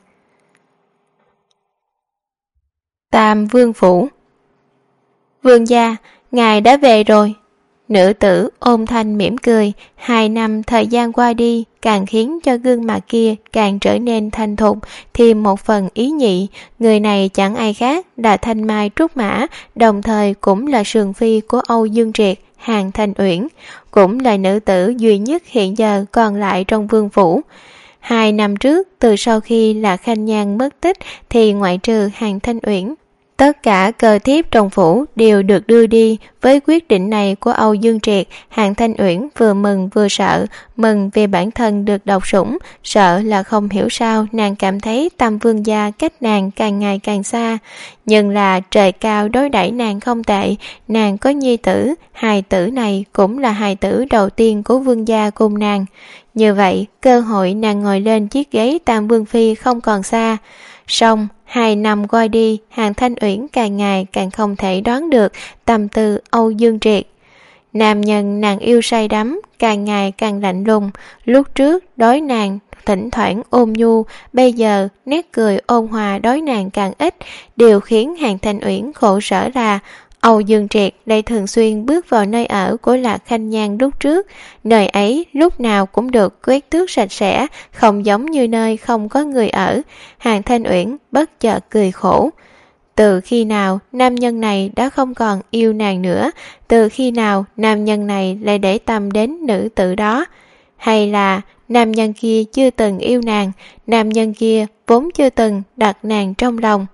Speaker 2: Tam Vương Phủ. Vương gia, ngài đã về rồi. Nữ tử ôn thanh mỉm cười. 2 năm thời gian qua đi, càng khiến cho gương mặt kia càng trở nên thành thục, thêm một phần ý nhị. Người này chẳng ai khác là Thanh Mai Trúc Mã, đồng thời cũng là sườn phi của Âu Dương Triệt, Hàn Thanh Uyển, cũng là nữ tử duy nhất hiện giờ còn lại trong vương phủ. 2 năm trước, từ sau khi Lạc Khanh Nhan mất tích thì ngoại trừ Hàn Thanh Uyển, tất cả cơ thiếp trong phủ đều được đưa đi. Với quyết định này của Âu Dương Triệt, Hàn Thanh Uyển vừa mừng vừa sợ. Mừng vì bản thân được độc sủng, sợ là không hiểu sao nàng cảm thấy Tam Vương gia cách nàng càng ngày càng xa. Nhưng là trời cao đối đãi nàng không tệ, nàng có nhi tử, hài tử này cũng là hài tử đầu tiên của vương gia cùng nàng. Như vậy, cơ hội nàng ngồi lên chiếc ghế Tam Vương phi không còn xa. Song 2 năm qua đi, Hàn Thanh Uyển càng ngày càng không thể đoán được tâm tư Âu Dương Triệt. Nam nhân nàng yêu say đắm, càng ngày càng lạnh lùng. Lúc trước đối nàng thỉnh thoảng ôn nhu, bây giờ nét cười ôn hòa đối nàng càng ít. Điều khiến Hàn Thanh Uyển khổ sở là Âu Dương Triệt lại thường xuyên bước vào nơi ở của Lạc Khanh Nhan lúc trước. Nơi ấy lúc nào cũng được quét tước sạch sẽ, không giống như nơi không có người ở. Hàn Thanh Uyển bất chợt cười khổ. Từ khi nào nam nhân này đã không còn yêu nàng nữa? Từ khi nào nam nhân này lại để tâm đến nữ tử đó? Hay là nam nhân kia chưa từng yêu nàng, nam nhân kia vốn chưa từng đặt nàng trong lòng?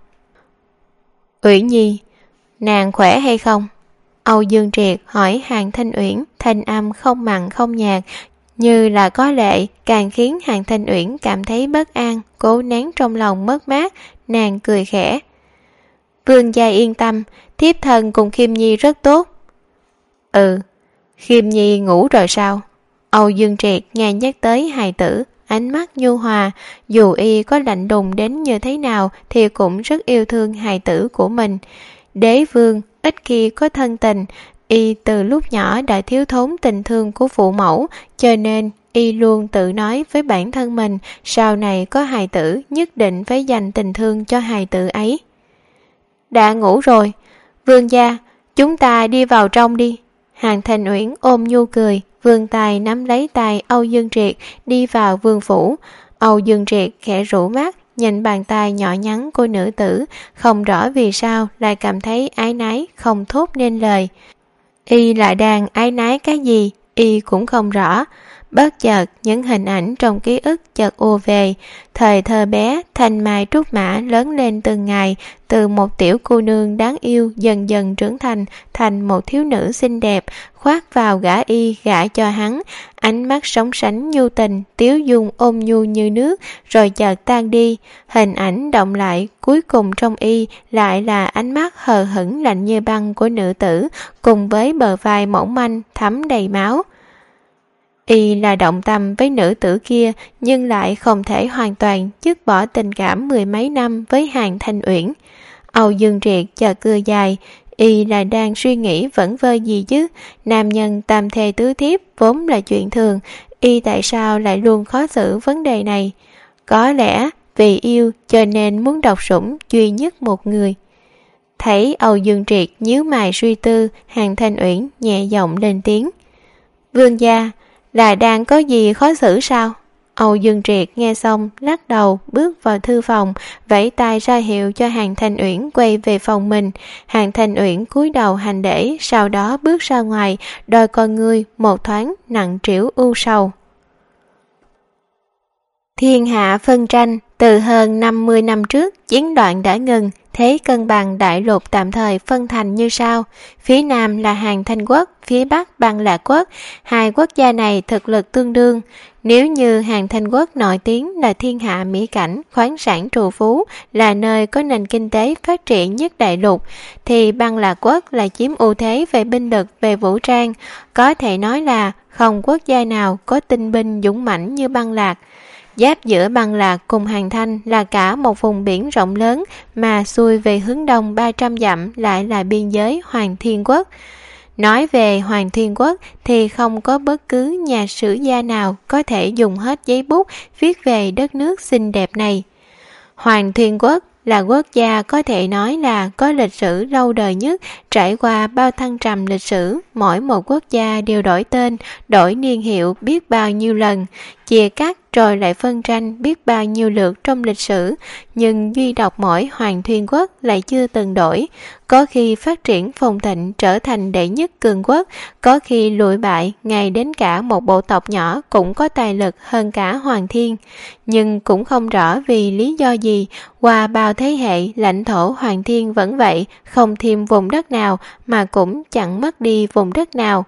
Speaker 2: Uyển Nhi, nàng khỏe hay không? Âu Dương Triệt hỏi Hàn Thanh Uyển, thanh âm không mặn không nhạt, như là có lệ, càng khiến Hàn Thanh Uyển cảm thấy bất an, cố nén trong lòng mất mát. Nàng cười khẽ. Vương gia yên tâm, thiếp thân cùng Khiêm Nhi rất tốt. Khiêm Nhi ngủ rồi sao? Âu Dương Triệt nghe nhắc tới hài tử, ánh mắt nhu hòa, dù y có lạnh lùng đến như thế nào thì cũng rất yêu thương hài tử của mình. Đế vương ít khi có thân tình, y từ lúc nhỏ đã thiếu thốn tình thương của phụ mẫu, cho nên y luôn tự nói với bản thân mình sau này có hài tử nhất định phải dành tình thương cho hài tử ấy. Đã ngủ rồi, vương gia, chúng ta đi vào trong đi. Hàn Thanh Uyển ôm nhu cười, vươn tay nắm lấy tay Âu Dương Triệt đi vào vương phủ. Âu Dương Triệt khẽ rũ mắt, nhìn bàn tay nhỏ nhắn của nữ tử, không rõ vì sao lại cảm thấy ái nái không thốt nên lời. Y lại đang ái nái cái gì, y cũng không rõ. Bất chợt những hình ảnh trong ký ức chợt ùa về. Thời thơ bé, Thanh Mai Trúc Mã lớn lên từng ngày, từ một tiểu cô nương đáng yêu dần dần trưởng thành một thiếu nữ xinh đẹp, khoác vào gả cho hắn. Ánh mắt sóng sánh nhu tình, tiếu dung ôn nhu như nước, rồi chợt tan đi. Hình ảnh động lại, cuối cùng trong y lại là ánh mắt hờ hững lạnh như băng của nữ tử, cùng với bờ vai mỏng manh thấm đầy máu. Y là động tâm với nữ tử kia, nhưng lại không thể hoàn toàn dứt bỏ tình cảm 10 mấy năm với Hàn Thanh Uyển. Âu Dương Triệt chợt cười dài, y là đang suy nghĩ vẩn vơ gì chứ? Nam nhân tam thê tứ thiếp vốn là chuyện thường, y tại sao lại luôn khó xử vấn đề này? Có lẽ vì yêu cho nên muốn độc sủng duy nhất một người. Thấy Âu Dương Triệt nhíu mày suy tư, Hàn Thanh Uyển nhẹ giọng lên tiếng. Vương gia, là đang có gì khó xử sao? Âu Dương Triệt nghe xong lắc đầu bước vào thư phòng, vẫy tay ra hiệu cho Hàn Thanh Uyển quay về phòng mình. Hàn Thanh Uyển cúi đầu hành lễ, sau đó bước ra ngoài, đôi con ngươi một thoáng nặng trĩu u sầu. Thiên hạ phân tranh. Từ hơn 50 năm trước, chiến đoạn đã ngừng, thế cân bằng đại lục tạm thời phân thành như sau. Phía Nam là Hàn Thanh Quốc, phía Bắc Băng Lạc Quốc. Hai quốc gia này thực lực tương đương. Nếu như Hàn Thanh Quốc nổi tiếng là thiên hạ mỹ cảnh, khoáng sản trù phú, là nơi có nền kinh tế phát triển nhất đại lục, thì Băng Lạc Quốc là chiếm ưu thế về binh lực, về vũ trang. Có thể nói là không quốc gia nào có tinh binh dũng mãnh như Băng Lạc. Giáp giữa Băng Lạc cùng Hàn Thanh là cả một vùng biển rộng lớn, mà xuôi về hướng đông 300 dặm lại là biên giới Hoàng Thiên Quốc. Nói về Hoàng Thiên Quốc thì không có bất cứ nhà sử gia nào có thể dùng hết giấy bút viết về đất nước xinh đẹp này. Hoàng Thiên Quốc là quốc gia có thể nói là có lịch sử lâu đời nhất, trải qua bao thăng trầm lịch sử, mỗi một quốc gia đều đổi tên, đổi niên hiệu biết bao nhiêu lần, chia cắt rồi lại phân tranh biết bao nhiêu lượt trong lịch sử, nhưng duy độc mỗi Hoàng Thiên Quốc lại chưa từng đổi. Có khi phát triển phồn thịnh trở thành đệ nhất cường quốc, có khi lụi bại, ngay đến cả một bộ tộc nhỏ cũng có tài lực hơn cả Hoàng Thiên. Nhưng cũng không rõ vì lý do gì, qua bao thế hệ lãnh thổ Hoàng Thiên vẫn vậy, không thêm vùng đất nào mà cũng chẳng mất đi vùng đất nào.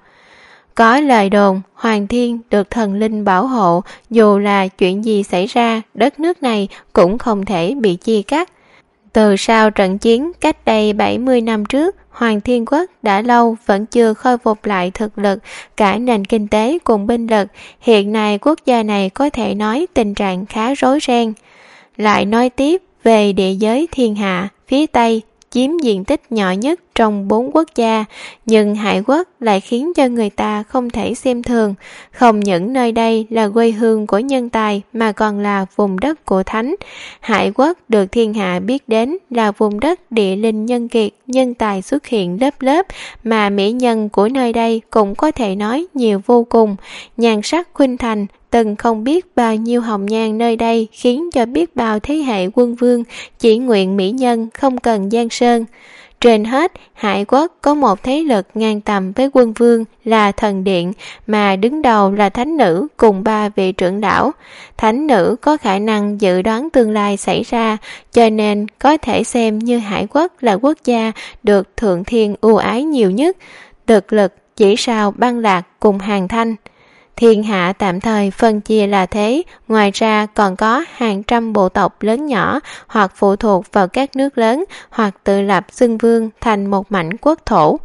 Speaker 2: Có lời đồn, Hoàng Thiên được thần linh bảo hộ, dù là chuyện gì xảy ra, đất nước này cũng không thể bị chia cắt. Từ sau trận chiến cách đây 70 năm trước, Hoàng Thiên Quốc đã lâu vẫn chưa khôi phục lại thực lực, cả nền kinh tế cùng binh lực. Hiện nay quốc gia này có thể nói tình trạng khá rối ren. Lại nói tiếp về địa giới thiên hạ, phía Tây chiếm diện tích nhỏ nhất trong 4 quốc gia, nhưng Hải Quốc lại khiến cho người ta không thể xem thường. Không những nơi đây là quê hương của nhân tài mà còn là vùng đất của thánh. Hải Quốc được thiên hạ biết đến là vùng đất địa linh nhân kiệt, nhân tài xuất hiện lớp lớp, mà mỹ nhân của nơi đây cũng có thể nói nhiều vô cùng. Nhan sắc khuynh thành, từng không biết bao nhiêu hồng nhan nơi đây khiến cho biết bao thế hệ quân vương chỉ nguyện mỹ nhân không cần giang sơn. Trên hết, Hải Quốc có một thế lực ngang tầm với quân vương là thần điện, mà đứng đầu là thánh nữ cùng 3 vị trưởng lão. Thánh nữ có khả năng dự đoán tương lai xảy ra, cho nên có thể xem như Hải Quốc là quốc gia được Thượng Thiên ưu ái nhiều nhất. Thực lực chỉ sau Băng Lạc cùng Hàn Thanh. Thiên hạ tạm thời phân chia là thế, ngoài ra còn có hàng trăm bộ tộc lớn nhỏ, hoặc phụ thuộc vào các nước lớn, hoặc tự lập xưng vương thành một mảnh quốc thổ.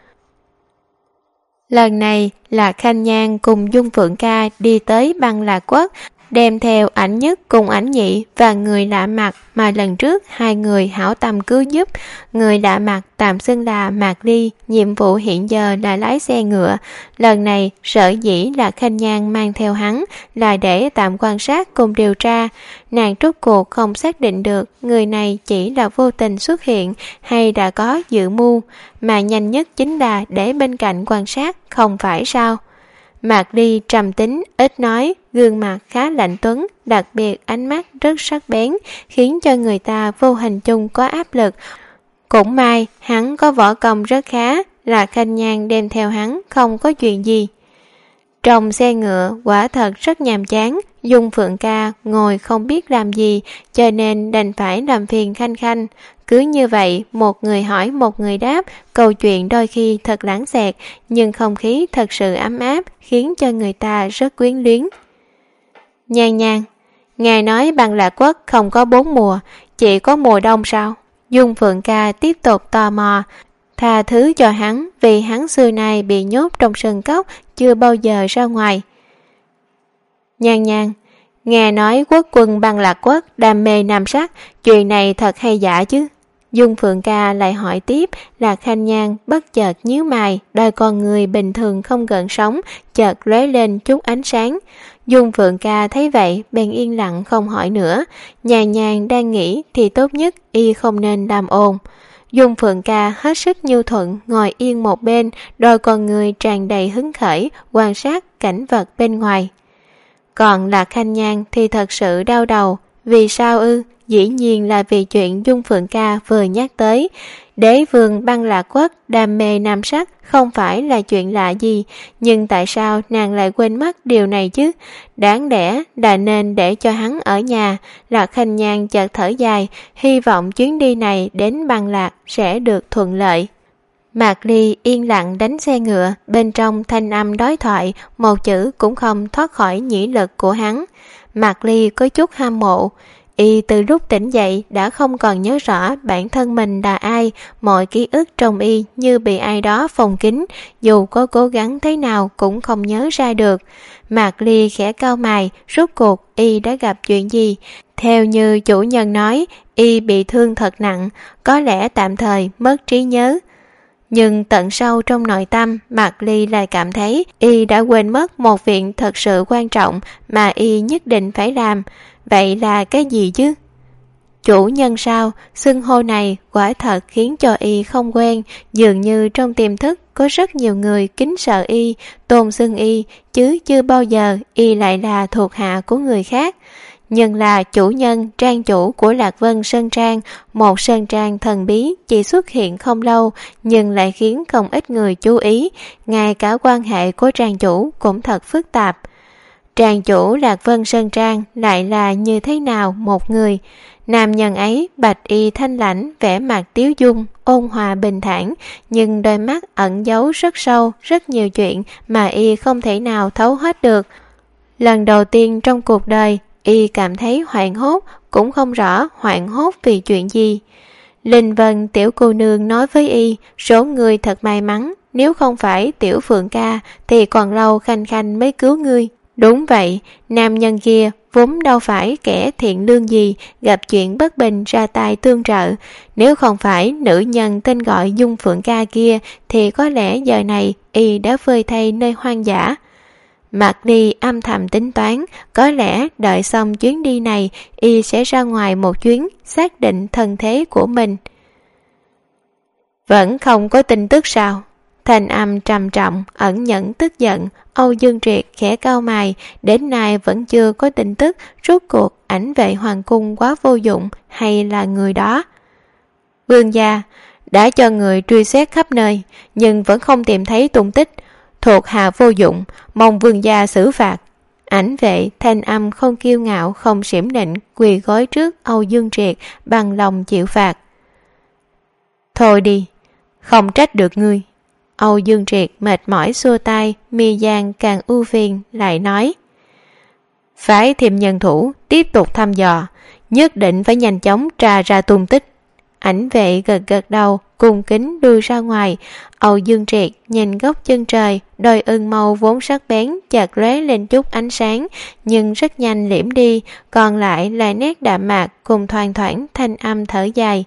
Speaker 2: Lần này là Khanh Nhan cùng Dung Phượng Ca đi tới Băng Lạc Quốc, đem theo ảnh nhất cùng ảnh nhị và người lạ mặt mà lần trước hai người hảo tâm cứu giúp. Người lạ mặt tạm xưng là Mạc Ly, nhiệm vụ hiện giờ là lái xe ngựa. Lần này sở dĩ là Khanh Nhan mang theo hắn là để tạm quan sát cùng điều tra. Nàng rốt cuộc không xác định được người này chỉ là vô tình xuất hiện hay đã có dự mưu, mà nhanh nhất chính là để bên cạnh quan sát, không phải sao? Mạc Ly trầm tính, ít nói, gương mặt khá lạnh tuấn, đặc biệt ánh mắt rất sắc bén, khiến cho người ta vô hình chung có áp lực. Cũng may, hắn có võ công rất khá, là Khanh Nhan đem theo hắn, không có chuyện gì. Trong xe ngựa, quả thật rất nhàm chán, Dung Phượng Ca ngồi không biết làm gì, cho nên đành phải làm phiền Khanh Khanh. Cứ như vậy, một người hỏi một người đáp, câu chuyện đôi khi thật lãng xẹt, nhưng không khí thật sự ấm áp, khiến cho người ta rất quyến luyến. Nhan Nhan, ngài nói Băng Lạc Quốc không có 4 mùa, chỉ có mùa đông sao? Dung Phượng Ca tiếp tục tò mò, tha thứ cho hắn vì hắn xưa nay bị nhốt trong sân cốc, chưa bao giờ ra ngoài. Nhan Nhan, nghe nói quốc quân Băng Lạc Quốc đam mê nam sắc, chuyện này thật hay giả chứ? Dung Phượng Ca lại hỏi tiếp, là Khanh Nhan bất chợt nhíu mày, đôi con người bình thường không gợn sóng, chợt lóe lên chút ánh sáng. Dung Phượng Ca thấy vậy, bèn yên lặng không hỏi nữa. Nhàn nhàn đang nghĩ thì tốt nhất y không nên làm ồn. Dung Phượng Ca hết sức nhu thuận, ngồi yên một bên, đôi con người tràn đầy hứng khởi, quan sát cảnh vật bên ngoài. Còn Lạc Khanh Nhan thì thật sự đau đầu. Vì sao ư? Dĩ nhiên là vì chuyện Dung Phượng Ca vừa nhắc tới. Đế vương Băng Lạc Quốc đam mê nam sắc không phải là chuyện lạ gì, nhưng tại sao nàng lại quên mất điều này chứ? Đáng lẽ là nên để cho hắn ở nhà. Lạc Khanh Nhan chợt thở dài, hy vọng chuyến đi này đến Băng Lạc sẽ được thuận lợi. Mạc Ly yên lặng đánh xe ngựa, bên trong thanh âm đối thoại, một chữ cũng không thoát khỏi nhĩ lực của hắn. Mạc Ly có chút hâm mộ. Y từ lúc tỉnh dậy đã không còn nhớ rõ bản thân mình là ai, mọi ký ức trong Y như bị ai đó phong kín, dù có cố gắng thế nào cũng không nhớ ra được. Mạc Ly khẽ cau mày, rốt cuộc Y đã gặp chuyện gì? Theo như chủ nhân nói, Y bị thương thật nặng, có lẽ tạm thời mất trí nhớ. Nhưng tận sâu trong nội tâm, Mạc Ly lại cảm thấy Y đã quên mất một việc thật sự quan trọng mà Y nhất định phải làm. Vậy là cái gì chứ? Chủ nhân sao? Xưng hô này quả thật khiến cho Y không quen, dường như trong tiềm thức có rất nhiều người kính sợ Y, tôn xưng Y, chứ chưa bao giờ Y lại là thuộc hạ của người khác. Nhưng là chủ nhân, trang chủ của Lạc Vân Sơn Trang, một sơn trang thần bí chỉ xuất hiện không lâu nhưng lại khiến không ít người chú ý, ngay cả quan hệ của trang chủ cũng thật phức tạp. Trang chủ Lạc Vân Sơn Trang lại là như thế nào một người? Nam nhân ấy bạch y thanh lãnh, vẻ mặt tiếu dung, ôn hòa bình thản, nhưng đôi mắt ẩn giấu rất sâu, rất nhiều chuyện mà Y không thể nào thấu hết được. Lần đầu tiên trong cuộc đời, Y cảm thấy hoảng hốt, cũng không rõ hoảng hốt vì chuyện gì. Linh Vân tiểu cô nương nói với Y, số người thật may mắn, nếu không phải tiểu Phượng Ca thì còn lâu Khanh Khanh mới cứu ngươi. Đúng vậy, nam nhân kia vốn đâu phải kẻ thiện lương gì, gặp chuyện bất bình ra tay tương trợ. Nếu không phải nữ nhân tên gọi Dung Phượng Ca kia thì có lẽ giờ này Y đã phơi thay nơi hoang dã. Mạc Ly âm thầm tính toán, có lẽ đợi xong chuyến đi này Y sẽ ra ngoài một chuyến, xác định thân thế của mình. Vẫn không có tin tức sao? Thanh âm trầm trọng, ẩn nhẫn tức giận. Âu Dương Triệt khẽ cau mày, đến nay vẫn chưa có tin tức rốt cuộc ảnh vệ hoàng cung quá vô dụng hay là người đó. Vương gia đã cho người truy xét khắp nơi, nhưng vẫn không tìm thấy tung tích. Thuộc hạ vô dụng, mong vương gia xử phạt. Ảnh vệ thanh âm không kiêu ngạo, không xiểm định, quỳ gối trước Âu Dương Triệt, bằng lòng chịu phạt. Thôi đi, không trách được ngươi. Âu Dương Triệt mệt mỏi xua tay, mi gian càng ưu phiền, lại nói: phải thêm nhân thủ, tiếp tục thăm dò, nhất định phải nhanh chóng tra ra tung tích. Ảnh vệ gật gật đầu, cung kính lui ra ngoài. Âu Dương Triệt nhìn góc chân trời, đôi ưng mâu vốn sắc bén chợt lóe lên chút ánh sáng, nhưng rất nhanh liễm đi, còn lại là nét đạm mạc cùng thoang thoảng thanh âm thở dài.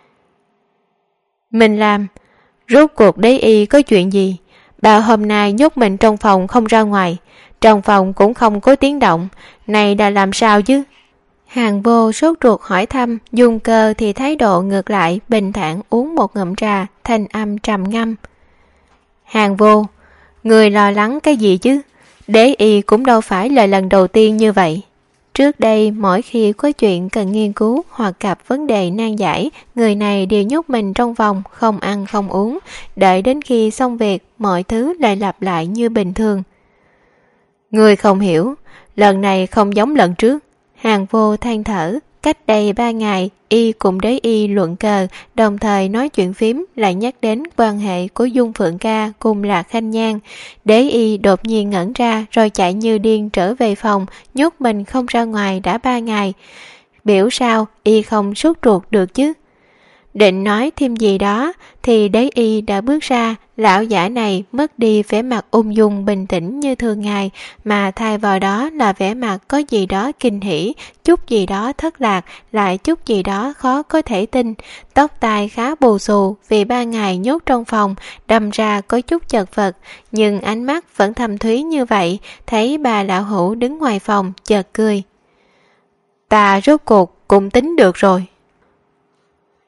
Speaker 2: Mình làm. Rốt cuộc Đế Y có chuyện gì? Bà hôm nay nhốt mình trong phòng không ra ngoài, trong phòng cũng không có tiếng động, này đã làm sao chứ? Hàng Vô sốt ruột hỏi thăm. Dung Cơ thì thái độ ngược lại, bình thản uống một ngụm trà, thanh âm trầm ngâm. Hàng Vô, người lo lắng cái gì chứ? Đế Y cũng đâu phải là lần đầu tiên như vậy. Trước đây mỗi khi có chuyện cần nghiên cứu hoặc gặp vấn đề nan giải, người này đều nhốt mình trong phòng, không ăn không uống, đợi đến khi xong việc mọi thứ lại lặp lại như bình thường. Người không hiểu, lần này không giống lần trước. Hàng Vô than thở, cách đây 3 ngày Y cùng Đế Y luận cờ, đồng thời nói chuyện phím, lại nhắc đến quan hệ của Dung Phượng Ca cùng Lạc Khanh Nhan. Đế Y đột nhiên ngẩn ra rồi chạy như điên trở về phòng, nhốt mình không ra ngoài đã 3 ngày. Biểu sao Y không sốt ruột được chứ? Định nói thêm gì đó thì Đế Y đã bước ra. Lão giả này mất đi vẻ mặt ung dung bình tĩnh như thường ngày, mà thay vào đó là vẻ mặt có gì đó kinh hỉ, chút gì đó thất lạc, lại chút gì đó khó có thể tin. Tóc tai khá bù xù vì 3 ngày nhốt trong phòng, đâm ra có chút chật vật, nhưng ánh mắt vẫn thâm thúy như vậy. Thấy bà lão hữu đứng ngoài phòng chợt cười. Ta rốt cuộc cũng tính được rồi.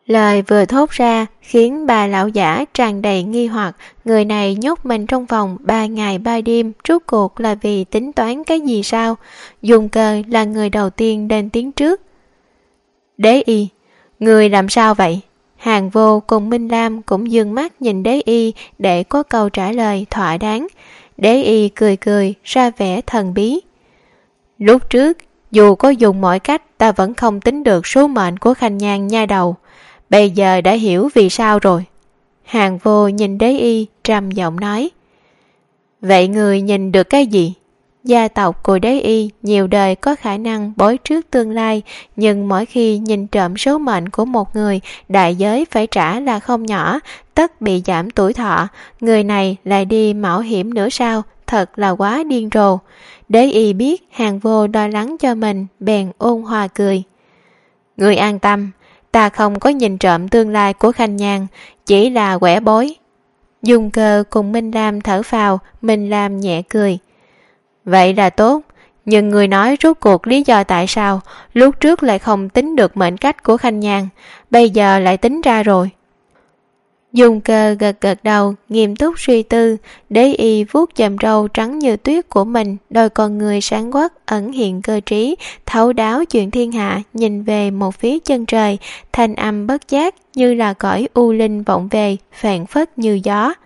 Speaker 2: Lời vừa thốt ra khiến bà lão giả tràn đầy nghi hoặc, người này nhốt mình trong vòng 3 ngày 3 đêm rốt cuộc là vì tính toán cái gì sao? Dung Cơ là người đầu tiên lên tiếng trước. Đế y, người làm sao vậy? Hàng Vô cùng Minh Lam cũng dương mắt nhìn Đế y để có câu trả lời thỏa đáng. Đế y cười cười ra vẻ thần bí. Lúc trước, dù có dùng mọi cách ta vẫn không tính được số mệnh của Khanh Nhan nha đầu. Bây giờ đã hiểu vì sao rồi. Hàng Vô nhìn Đế y trầm giọng nói. Vậy người nhìn được cái gì? Gia tộc của Đế y nhiều đời có khả năng bói trước tương lai, nhưng mỗi khi nhìn trộm số mệnh của một người, đại giới phải trả là không nhỏ, tất bị giảm tuổi thọ. Người này lại đi mạo hiểm nữa sao? Thật là quá điên rồ. Đế y biết Hàng Vô lo lắng cho mình, bèn ôn hòa cười. Người an tâm, ta không có nhìn trộm tương lai của Khanh Nhan, chỉ là quẻ bói. Dung Cơ cùng Minh Lam thở phào, Minh Lam nhẹ cười. Vậy là tốt, nhưng người nói rốt cuộc lý do tại sao lúc trước lại không tính được mệnh cách của Khanh Nhan, bây giờ lại tính ra rồi. Dung Cơ gật gật đầu, nghiêm túc suy tư. Đế y vuốt chòm râu trắng như tuyết của mình, đôi con người sáng quắc ẩn hiện cơ trí, thấu đáo chuyện thiên hạ, nhìn về một phía chân trời, thanh âm bất giác như là cõi u linh vọng về, phảng phất như gió.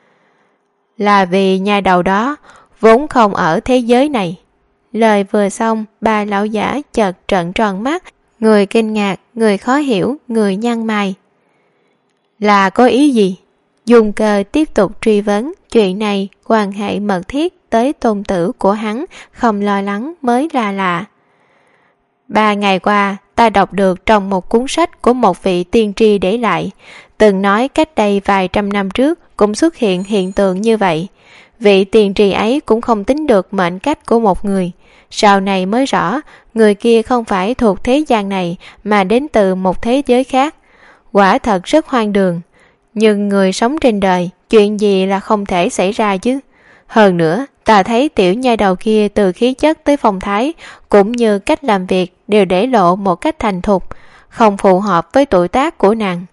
Speaker 2: Là vì nhà đầu đó vốn không ở thế giới này. Lời vừa xong, bà lão giả chợt trợn tròn mắt, người kinh ngạc, người khó hiểu, người nhăn mày. Là có ý gì? Dung Cơ tiếp tục truy vấn, chuyện này quan hệ mật thiết tới tôn tử của hắn, không lo lắng mới là lạ. 3 ngày qua, ta đọc được trong một cuốn sách của một vị tiên tri để lại, từng nói cách đây vài trăm năm trước cũng xuất hiện hiện tượng như vậy. Vị tiên tri ấy cũng không tính được mệnh cách của một người. Sau này mới rõ, người kia không phải thuộc thế gian này mà đến từ một thế giới khác. Quả thật rất hoang đường. Nhưng người sống trên đời, chuyện gì là không thể xảy ra chứ? Hơn nữa, ta thấy tiểu nha đầu kia từ khí chất tới phong thái, cũng như cách làm việc đều để lộ một cách thành thục, không phù hợp với tuổi tác của nàng.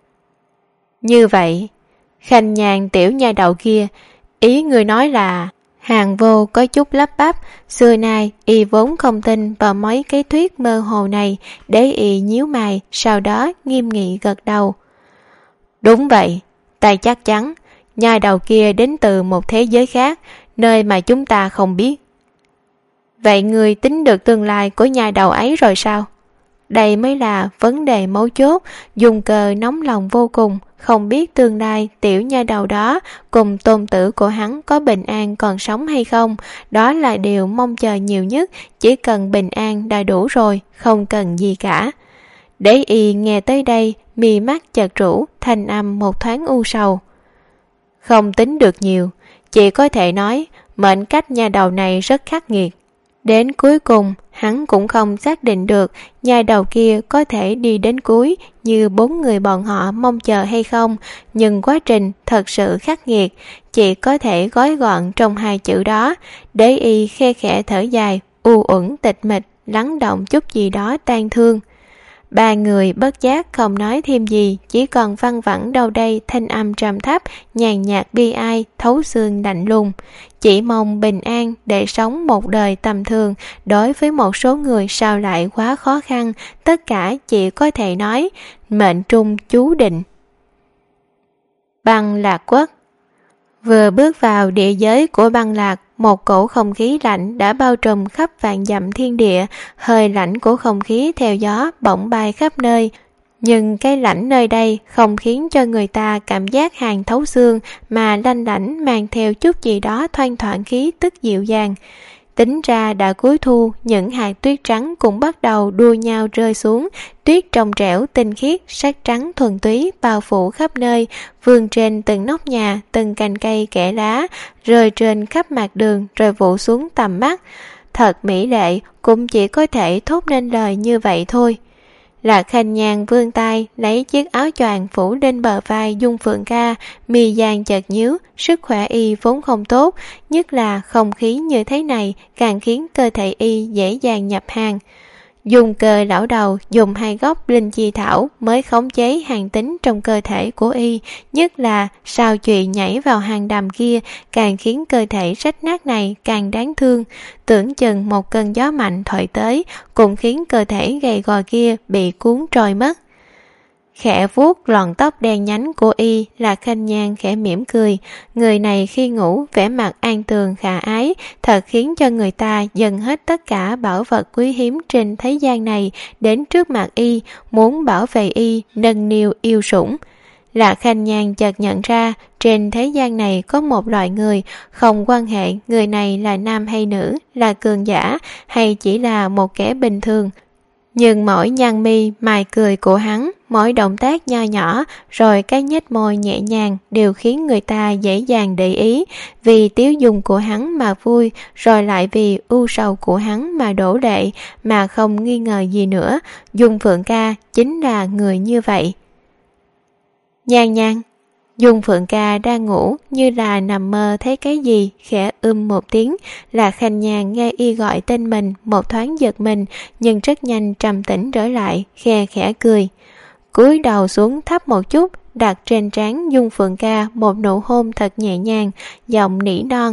Speaker 2: Như vậy, Khanh Nhan tiểu nha đầu kia, ý người nói là... Hàng Vô có chút lắp bắp, xưa nay y vốn không tin vào mấy cái thuyết mơ hồ này. Đế y nhíu mày, sau đó nghiêm nghị gật đầu. Đúng vậy, ta chắc chắn nha đầu kia đến từ một thế giới khác, nơi mà chúng ta không biết. Vậy người tính được tương lai của nha đầu ấy rồi sao? Đây mới là vấn đề mấu chốt. Dung Cơ nóng lòng vô cùng, không biết tương lai tiểu nha đầu đó cùng tôn tử của hắn có bình an còn sống hay không. Đó là điều mong chờ nhiều nhất, chỉ cần bình an đã đủ rồi, không cần gì cả. Đế y nghe tới đây, mi mắt chợt rũ, thanh âm một thoáng u sầu. Không tính được nhiều, chỉ có thể nói mệnh cách nha đầu này rất khắc nghiệt. Đến cuối cùng, hắn cũng không xác định được nha đầu kia có thể đi đến cuối như 4 người bọn họ mong chờ hay không, nhưng quá trình thật sự khắc nghiệt, chỉ có thể gói gọn trong 2 chữ đó. Đế y khe khẽ thở dài, u uẩn tịch mịch, lắng động chút gì đó tang thương. 3 người bất giác không nói thêm gì, chỉ còn văng vẳng đâu đây thanh âm trầm thấp, nhàn nhạt bi ai, thấu xương lạnh lùng. Chỉ mong bình an để sống một đời tầm thường, đối với một số người sao lại quá khó khăn, tất cả chỉ có thể nói, mệnh trung chú định. Băng Lạc Quốc. Vừa bước vào địa giới của Băng Lạc, một cổ không khí lạnh đã bao trùm khắp vạn dặm thiên địa, hơi lạnh của không khí theo gió bỗng bay khắp nơi. Nhưng cái lạnh nơi đây không khiến cho người ta cảm giác hàn thấu xương, mà lanh lảnh mang theo chút gì đó thoang thoảng khí tức dịu dàng. Tính ra đã cuối thu, những hạt tuyết trắng cũng bắt đầu đua nhau rơi xuống, tuyết trong trẻo tinh khiết, sắc trắng thuần túy bao phủ khắp nơi, vươn trên từng nóc nhà, từng cành cây kẽ lá, rơi trên khắp mặt đường rồi vụ xuống tầm mắt. Thật mỹ lệ, cũng chỉ có thể thốt nên lời như vậy thôi. Lạc Khanh Nhan vươn tay lấy chiếc áo choàng phủ lên bờ vai Dung Phượng Ca, mi gian chợt nhíu, sức khỏe y vốn không tốt, nhất là không khí như thế này càng khiến cơ thể y dễ dàng nhập hàng. Dung Cơ lão đầu dùng 2 gốc linh chi thảo mới khống chế hàn tính trong cơ thể của y, nhất là sao chuyền nhảy vào hang đầm kia càng khiến cơ thể rách nát này càng đáng thương. Tưởng chừng một cơn gió mạnh thổi tới cũng khiến cơ thể gầy gò kia bị cuốn trôi mất. Khẽ vuốt lọn tóc đen nhánh của y, là Khanh Nhan khẽ mỉm cười. Người này khi ngủ vẻ mặt an tường khả ái, thật khiến cho người ta dâng hết tất cả bảo vật quý hiếm trên thế gian này đến trước mặt y, muốn bảo vệ y, nâng niu yêu sủng. Là Khanh Nhan chợt nhận ra trên thế gian này có một loại người, không quan hệ người này là nam hay nữ, là cường giả hay chỉ là một kẻ bình thường, nhưng mỗi nhăn mi mày cười của hắn, mỗi động tác nho nhỏ rồi cái nhếch môi nhẹ nhàng đều khiến người ta dễ dàng để ý, vì tiếu dung của hắn mà vui, rồi lại vì ưu sầu của hắn mà đổ lệ, mà không nghi ngờ gì nữa, Dung Phượng Ca chính là người như vậy. Nhan Nhan. Dung Phượng Ca đang ngủ, như là nằm mơ thấy cái gì, khẽ một tiếng. Là Khanh Nhan nghe y gọi tên mình, một thoáng giật mình, nhưng rất nhanh trầm tĩnh trở lại, khe khẽ cười. Cúi đầu xuống thấp một chút, đặt trên trán Dung Phượng Ca một nụ hôn thật nhẹ nhàng, giọng nỉ non.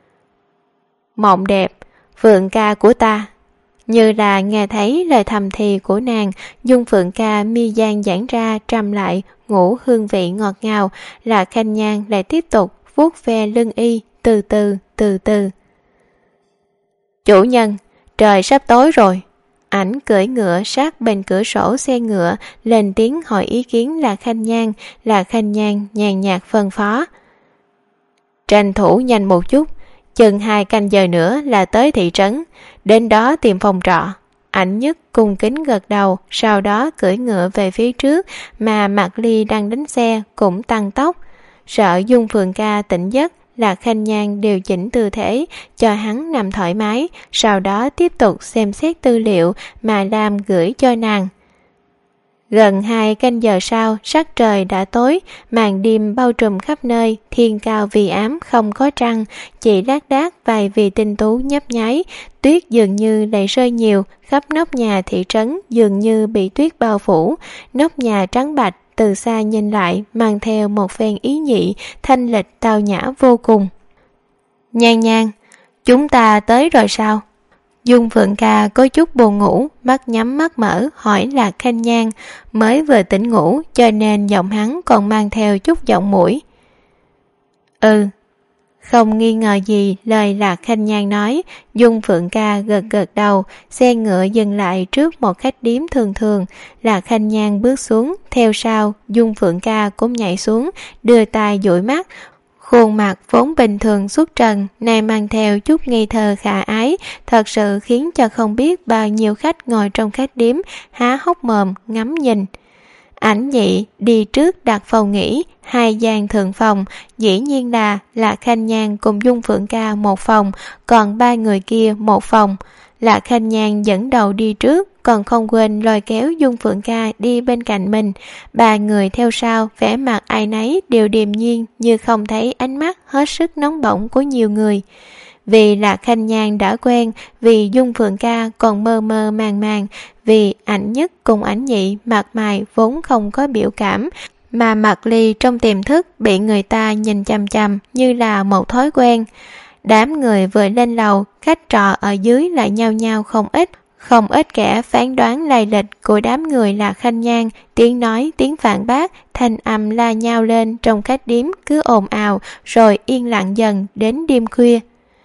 Speaker 2: Mộng đẹp, Phượng Ca của ta. Như là nghe thấy lời thầm thì của nàng, Dung Phượng Ca mi gian giãn ra trầm lại, ngủ hương vị ngọt ngào. Là Khanh Nhan lại tiếp tục vuốt ve lưng y, từ từ. Chủ nhân, trời sắp tối rồi. Ảnh cưỡi ngựa sát bên cửa sổ xe ngựa, lên tiếng hỏi ý kiến Là Khanh Nhan. Là Khanh Nhan nhàn nhạt phân phó. Tranh thủ nhanh một chút, chừng 2 canh giờ nữa là tới thị trấn, đến đó tìm phòng trọ. Ảnh Nhất cung kính gật đầu, sau đó cưỡi ngựa về phía trước, mà Mạc Ly đang đánh xe cũng tăng tốc. Sợ Dung Phượng Ca tỉnh giấc, Là Khanh Nhan điều chỉnh tư thế cho hắn nằm thoải mái, sau đó tiếp tục xem xét tư liệu mà Lam gửi cho nàng. Gần 2 canh giờ sau, sắc trời đã tối, màn đêm bao trùm khắp nơi, thiên cao vì ám không có trăng, chỉ lác đác vài vì tinh tú nhấp nháy, tuyết dường như lại rơi nhiều, khắp nóc nhà thị trấn dường như bị tuyết bao phủ, nóc nhà trắng bạch từ xa nhìn lại mang theo một phen ý nhị, thanh lịch tao nhã vô cùng. Nhan Nhan, chúng ta tới rồi sao? Dung Phượng Ca có chút buồn ngủ, mắt nhắm mắt mở hỏi Là Khanh Nhan, mới vừa tỉnh ngủ cho nên giọng hắn còn mang theo chút giọng mũi. Không nghi ngờ gì lời Lạc Khanh Nhan nói, Dung Phượng Ca gật đầu, xe ngựa dừng lại trước một khách điếm thường. Lạc Khanh Nhan bước xuống, theo sau Dung Phượng Ca cũng nhảy xuống, đưa tay dụi mắt. Khuôn mặt vốn bình thường xuất trần, nay mang theo chút ngây thơ khả ái, thật sự khiến cho không biết bao nhiêu khách ngồi trong khách điếm há hốc mồm ngắm nhìn. Ảnh Nhị đi trước đặt phòng nghỉ, 2 gian thượng phòng, dĩ nhiên là Khanh Nhan cùng Dung Phượng Ca một phòng, còn 3 người kia một phòng. Là Khanh Nhan dẫn đầu đi trước, còn không quên lôi kéo Dung Phượng Ca đi bên cạnh mình. 3 người theo sau, vẻ mặt ai nấy đều điềm nhiên, như không thấy ánh mắt hết sức nóng bỏng của nhiều người. Vì là Khanh Nhan đã quen, vì Dung Phượng Ca còn mơ màng, vì Ảnh Nhất cùng Ảnh Nhị mặt mày vốn không có biểu cảm, mà Mạc Ly trong tiềm thức bị người ta nhìn chằm chằm như là một thói quen. Đám người vừa lên lầu, khách trọ ở dưới lại nhao nhao không ít kẻ phán đoán lai lịch của đám người Là Khanh Nhan, tiếng nói tiếng phản bác, thanh âm la nhao lên trong khách điếm cứ ồn ào, rồi yên lặng dần đến đêm khuya.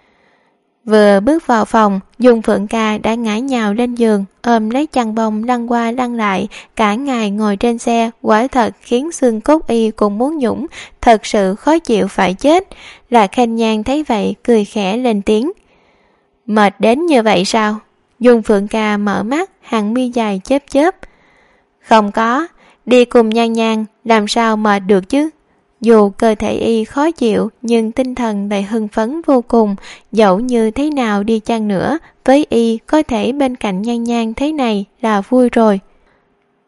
Speaker 2: Vừa bước vào phòng, Dung Phượng Ca đã ngã nhào lên giường, ôm lấy chăn bông lăn qua lăn lại, cả ngày ngồi trên xe, quả thật khiến xương cốt y cũng muốn nhũng, thật sự khó chịu phải chết. Là Khanh Nhan thấy vậy, cười khẽ lên tiếng. Mệt đến như vậy sao? Dung Phượng Ca mở mắt, hàng mi dài chớp. Không có, đi cùng Nhan Nhan, làm sao mệt được chứ? Dù cơ thể y khó chịu, nhưng tinh thần lại hưng phấn vô cùng, dẫu như thế nào đi chăng nữa, với y có thể bên cạnh Nhan Nhan thế này là vui rồi.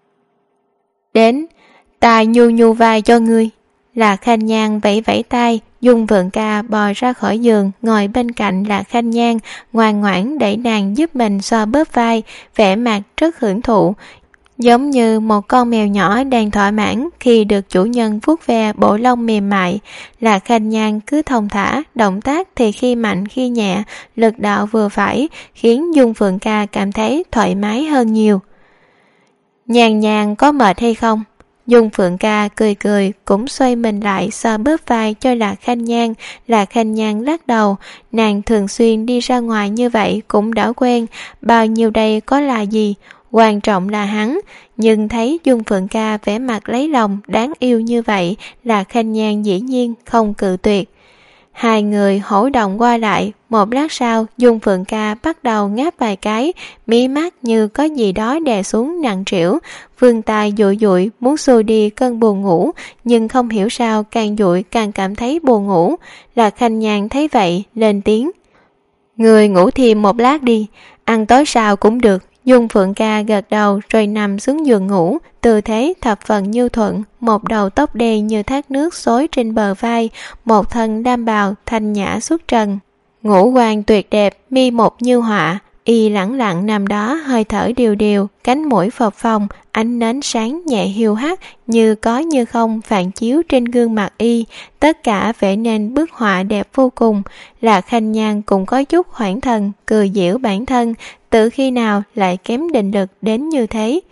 Speaker 2: Đến, ta nhu vai cho ngươi. Là Khanh Nhan vẫy tay, Dung Phượng Ca bò ra khỏi giường, ngồi bên cạnh Lạc Khanh Nhan, ngoan ngoãn để nàng giúp mình xoa bóp vai, vẻ mặt rất hưởng thụ, giống như một con mèo nhỏ đang thỏa mãn khi được chủ nhân vuốt ve bộ lông mềm mại. Lạc Khanh Nhan cứ thong thả, động tác thì khi mạnh khi nhẹ, lực đạo vừa phải, khiến Dung Phượng Ca cảm thấy thoải mái hơn nhiều. Nhàn nhàn có mệt hay không? Dung Phượng Ca cười cười, cũng xoay mình lại xoa bóp vai cho Lạc Khanh Nhan. Lạc Khanh Nhan lắc đầu, nàng thường xuyên đi ra ngoài như vậy cũng đã quen, bao nhiêu đây có là gì, quan trọng là hắn. Nhưng thấy Dung Phượng Ca vẻ mặt lấy lòng đáng yêu như vậy, Lạc Khanh Nhan dĩ nhiên không cự tuyệt. Hai người hỗ động qua lại, một lát sau Dung Phượng Ca bắt đầu ngáp vài cái, mí mắt như có gì đó đè xuống nặng trĩu, vươn tay dụi dụi muốn xua đi cơn buồn ngủ, nhưng không hiểu sao càng dụi càng cảm thấy buồn ngủ. Lạc Khanh Nhan thấy vậy lên tiếng: "Người ngủ thêm một lát đi, ăn tối sau cũng được." Dung Phượng Ca gật đầu rồi nằm xuống giường ngủ, tư thế thập phần nhu thuận, một đầu tóc đen như thác nước xối trên bờ vai, một thân đam bào thanh nhã xuất trần, ngũ quan tuyệt đẹp, mi một như họa. Y lẳng lặng nằm đó, hơi thở điều điều, cánh mũi phập phồng, ánh nến sáng nhẹ hiu hắt như có như không phản chiếu trên gương mặt y, tất cả vẽ nên bức họa đẹp vô cùng. Lạc Khanh Nhan cũng có chút hoảng thần, cười giễu bản thân, từ khi nào lại kém định lực đến như thế.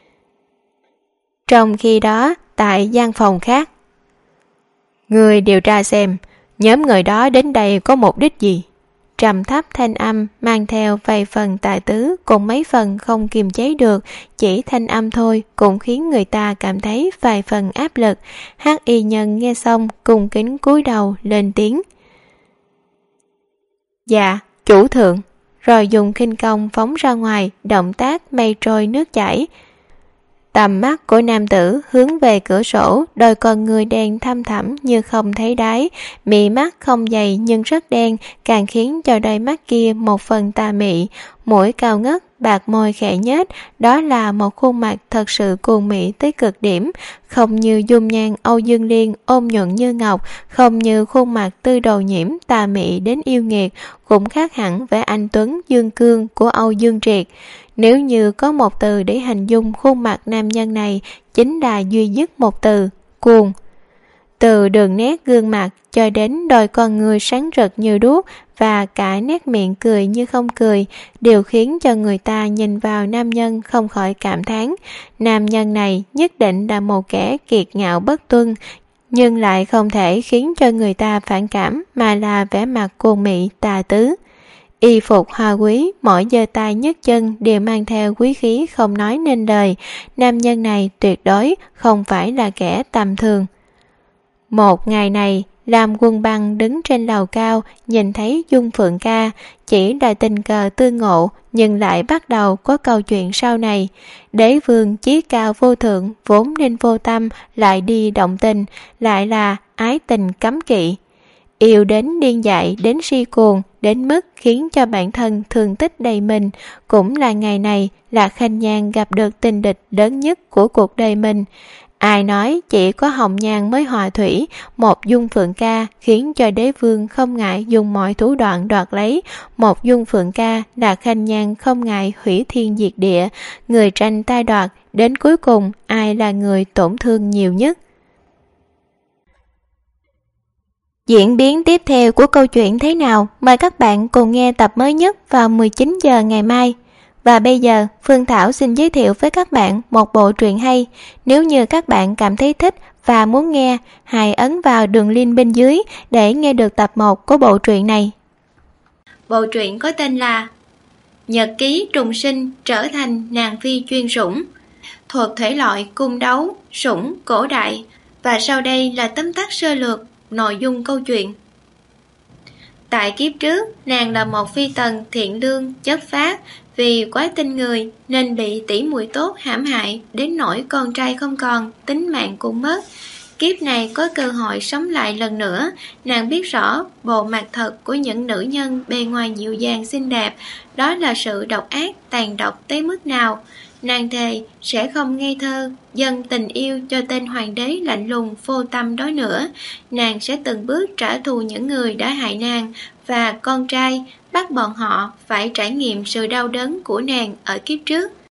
Speaker 2: Trong khi đó, tại gian phòng khác, người điều tra xem nhóm người đó đến đây có mục đích gì. Trầm thấp thanh âm mang theo vài phần tài tứ cùng mấy phần không kiềm chế được, chỉ thanh âm thôi cũng khiến người ta cảm thấy vài phần áp lực. Hắc y nhân nghe xong cung kính cúi đầu lên tiếng: "Dạ, chủ thượng." Rồi dùng khinh công phóng ra ngoài, động tác mây trôi nước chảy. Tầm mắt của nam tử hướng về cửa sổ, đôi con người đen thăm thẳm như không thấy đáy, mị mắt không dày nhưng rất đen, càng khiến cho đôi mắt kia một phần tà mị. Mũi cao ngất, bạc môi khẽ nhếch, đó là một khuôn mặt thật sự cuồng mị tới cực điểm, không như dung nhan Âu Dương Liên ôn nhuận như ngọc, không như khuôn mặt tư đầu nhiễm tà mị đến yêu nghiệt, cũng khác hẳn vẻ anh tuấn dương cương của Âu Dương Triệt. Nếu như có một từ để hình dung khuôn mặt nam nhân này, chính là duy nhất một từ: cuồng. Từ đường nét gương mặt cho đến đôi con người sáng rực như đuốc và cả nét miệng cười như không cười, đều khiến cho người ta nhìn vào nam nhân không khỏi cảm thán, nam nhân này nhất định là một kẻ kiệt ngạo bất tuân, nhưng lại không thể khiến cho người ta phản cảm, mà là vẻ mặt cuồng mị tà tứ. Y phục hoa quý, mỗi giơ tay nhấc chân đều mang theo quý khí không nói nên lời, nam nhân này tuyệt đối không phải là kẻ tầm thường. Một ngày này, Lam Quân Băng đứng trên lầu cao, nhìn thấy Dung Phượng Ca, chỉ là tình cờ tương ngộ, nhưng lại bắt đầu có câu chuyện sau này. Đế vương chí cao vô thượng, vốn nên vô tâm, lại đi động tình, lại là ái tình cấm kỵ. Yêu đến điên dại, đến si cuồng, đến mức khiến cho bản thân thương tích đầy mình. Cũng là ngày này, Lạc Khanh Nhan gặp được tình địch lớn nhất của cuộc đời mình. Ai nói chỉ có hồng nhan mới hòa thủy, một Dung Phượng Ca khiến cho đế vương không ngại dùng mọi thủ đoạn đoạt lấy, một Dung Phượng Ca Lạc Khanh Nhan không ngại hủy thiên diệt địa, người tranh tai đoạt, đến cuối cùng ai là người tổn thương nhiều nhất. Diễn biến tiếp theo của câu chuyện thế nào? Mời các bạn cùng nghe tập mới nhất vào 19 giờ ngày mai. Và bây giờ, Phương Thảo xin giới thiệu với các bạn một bộ truyện hay. Nếu như các bạn cảm thấy thích và muốn nghe, hãy ấn vào đường link bên dưới để nghe được tập 1 của bộ truyện này.
Speaker 1: Bộ truyện có tên là Nhật ký trùng sinh trở thành nàng phi chuyên sủng, thuộc thể loại cung đấu, sủng, cổ đại. Và sau đây là tóm tắt sơ lược nội dung câu chuyện. Tại kiếp trước, nàng là một phi tần thiện lương, chất phác, vì quá tin người nên bị tỷ muội tốt hãm hại đến nỗi con trai không còn, tính mạng cũng mất. Kiếp này có cơ hội sống lại lần nữa, nàng biết rõ bộ mặt thật của những nữ nhân bề ngoài dịu dàng xinh đẹp, đó là sự độc ác, tàn độc tới mức nào. Nàng thề sẽ không ngây thơ, dâng tình yêu cho tên hoàng đế lạnh lùng vô tâm đó nữa. Nàng sẽ từng bước trả thù những người đã hại nàng và con trai, bắt bọn họ phải trải nghiệm sự đau đớn của nàng ở kiếp trước.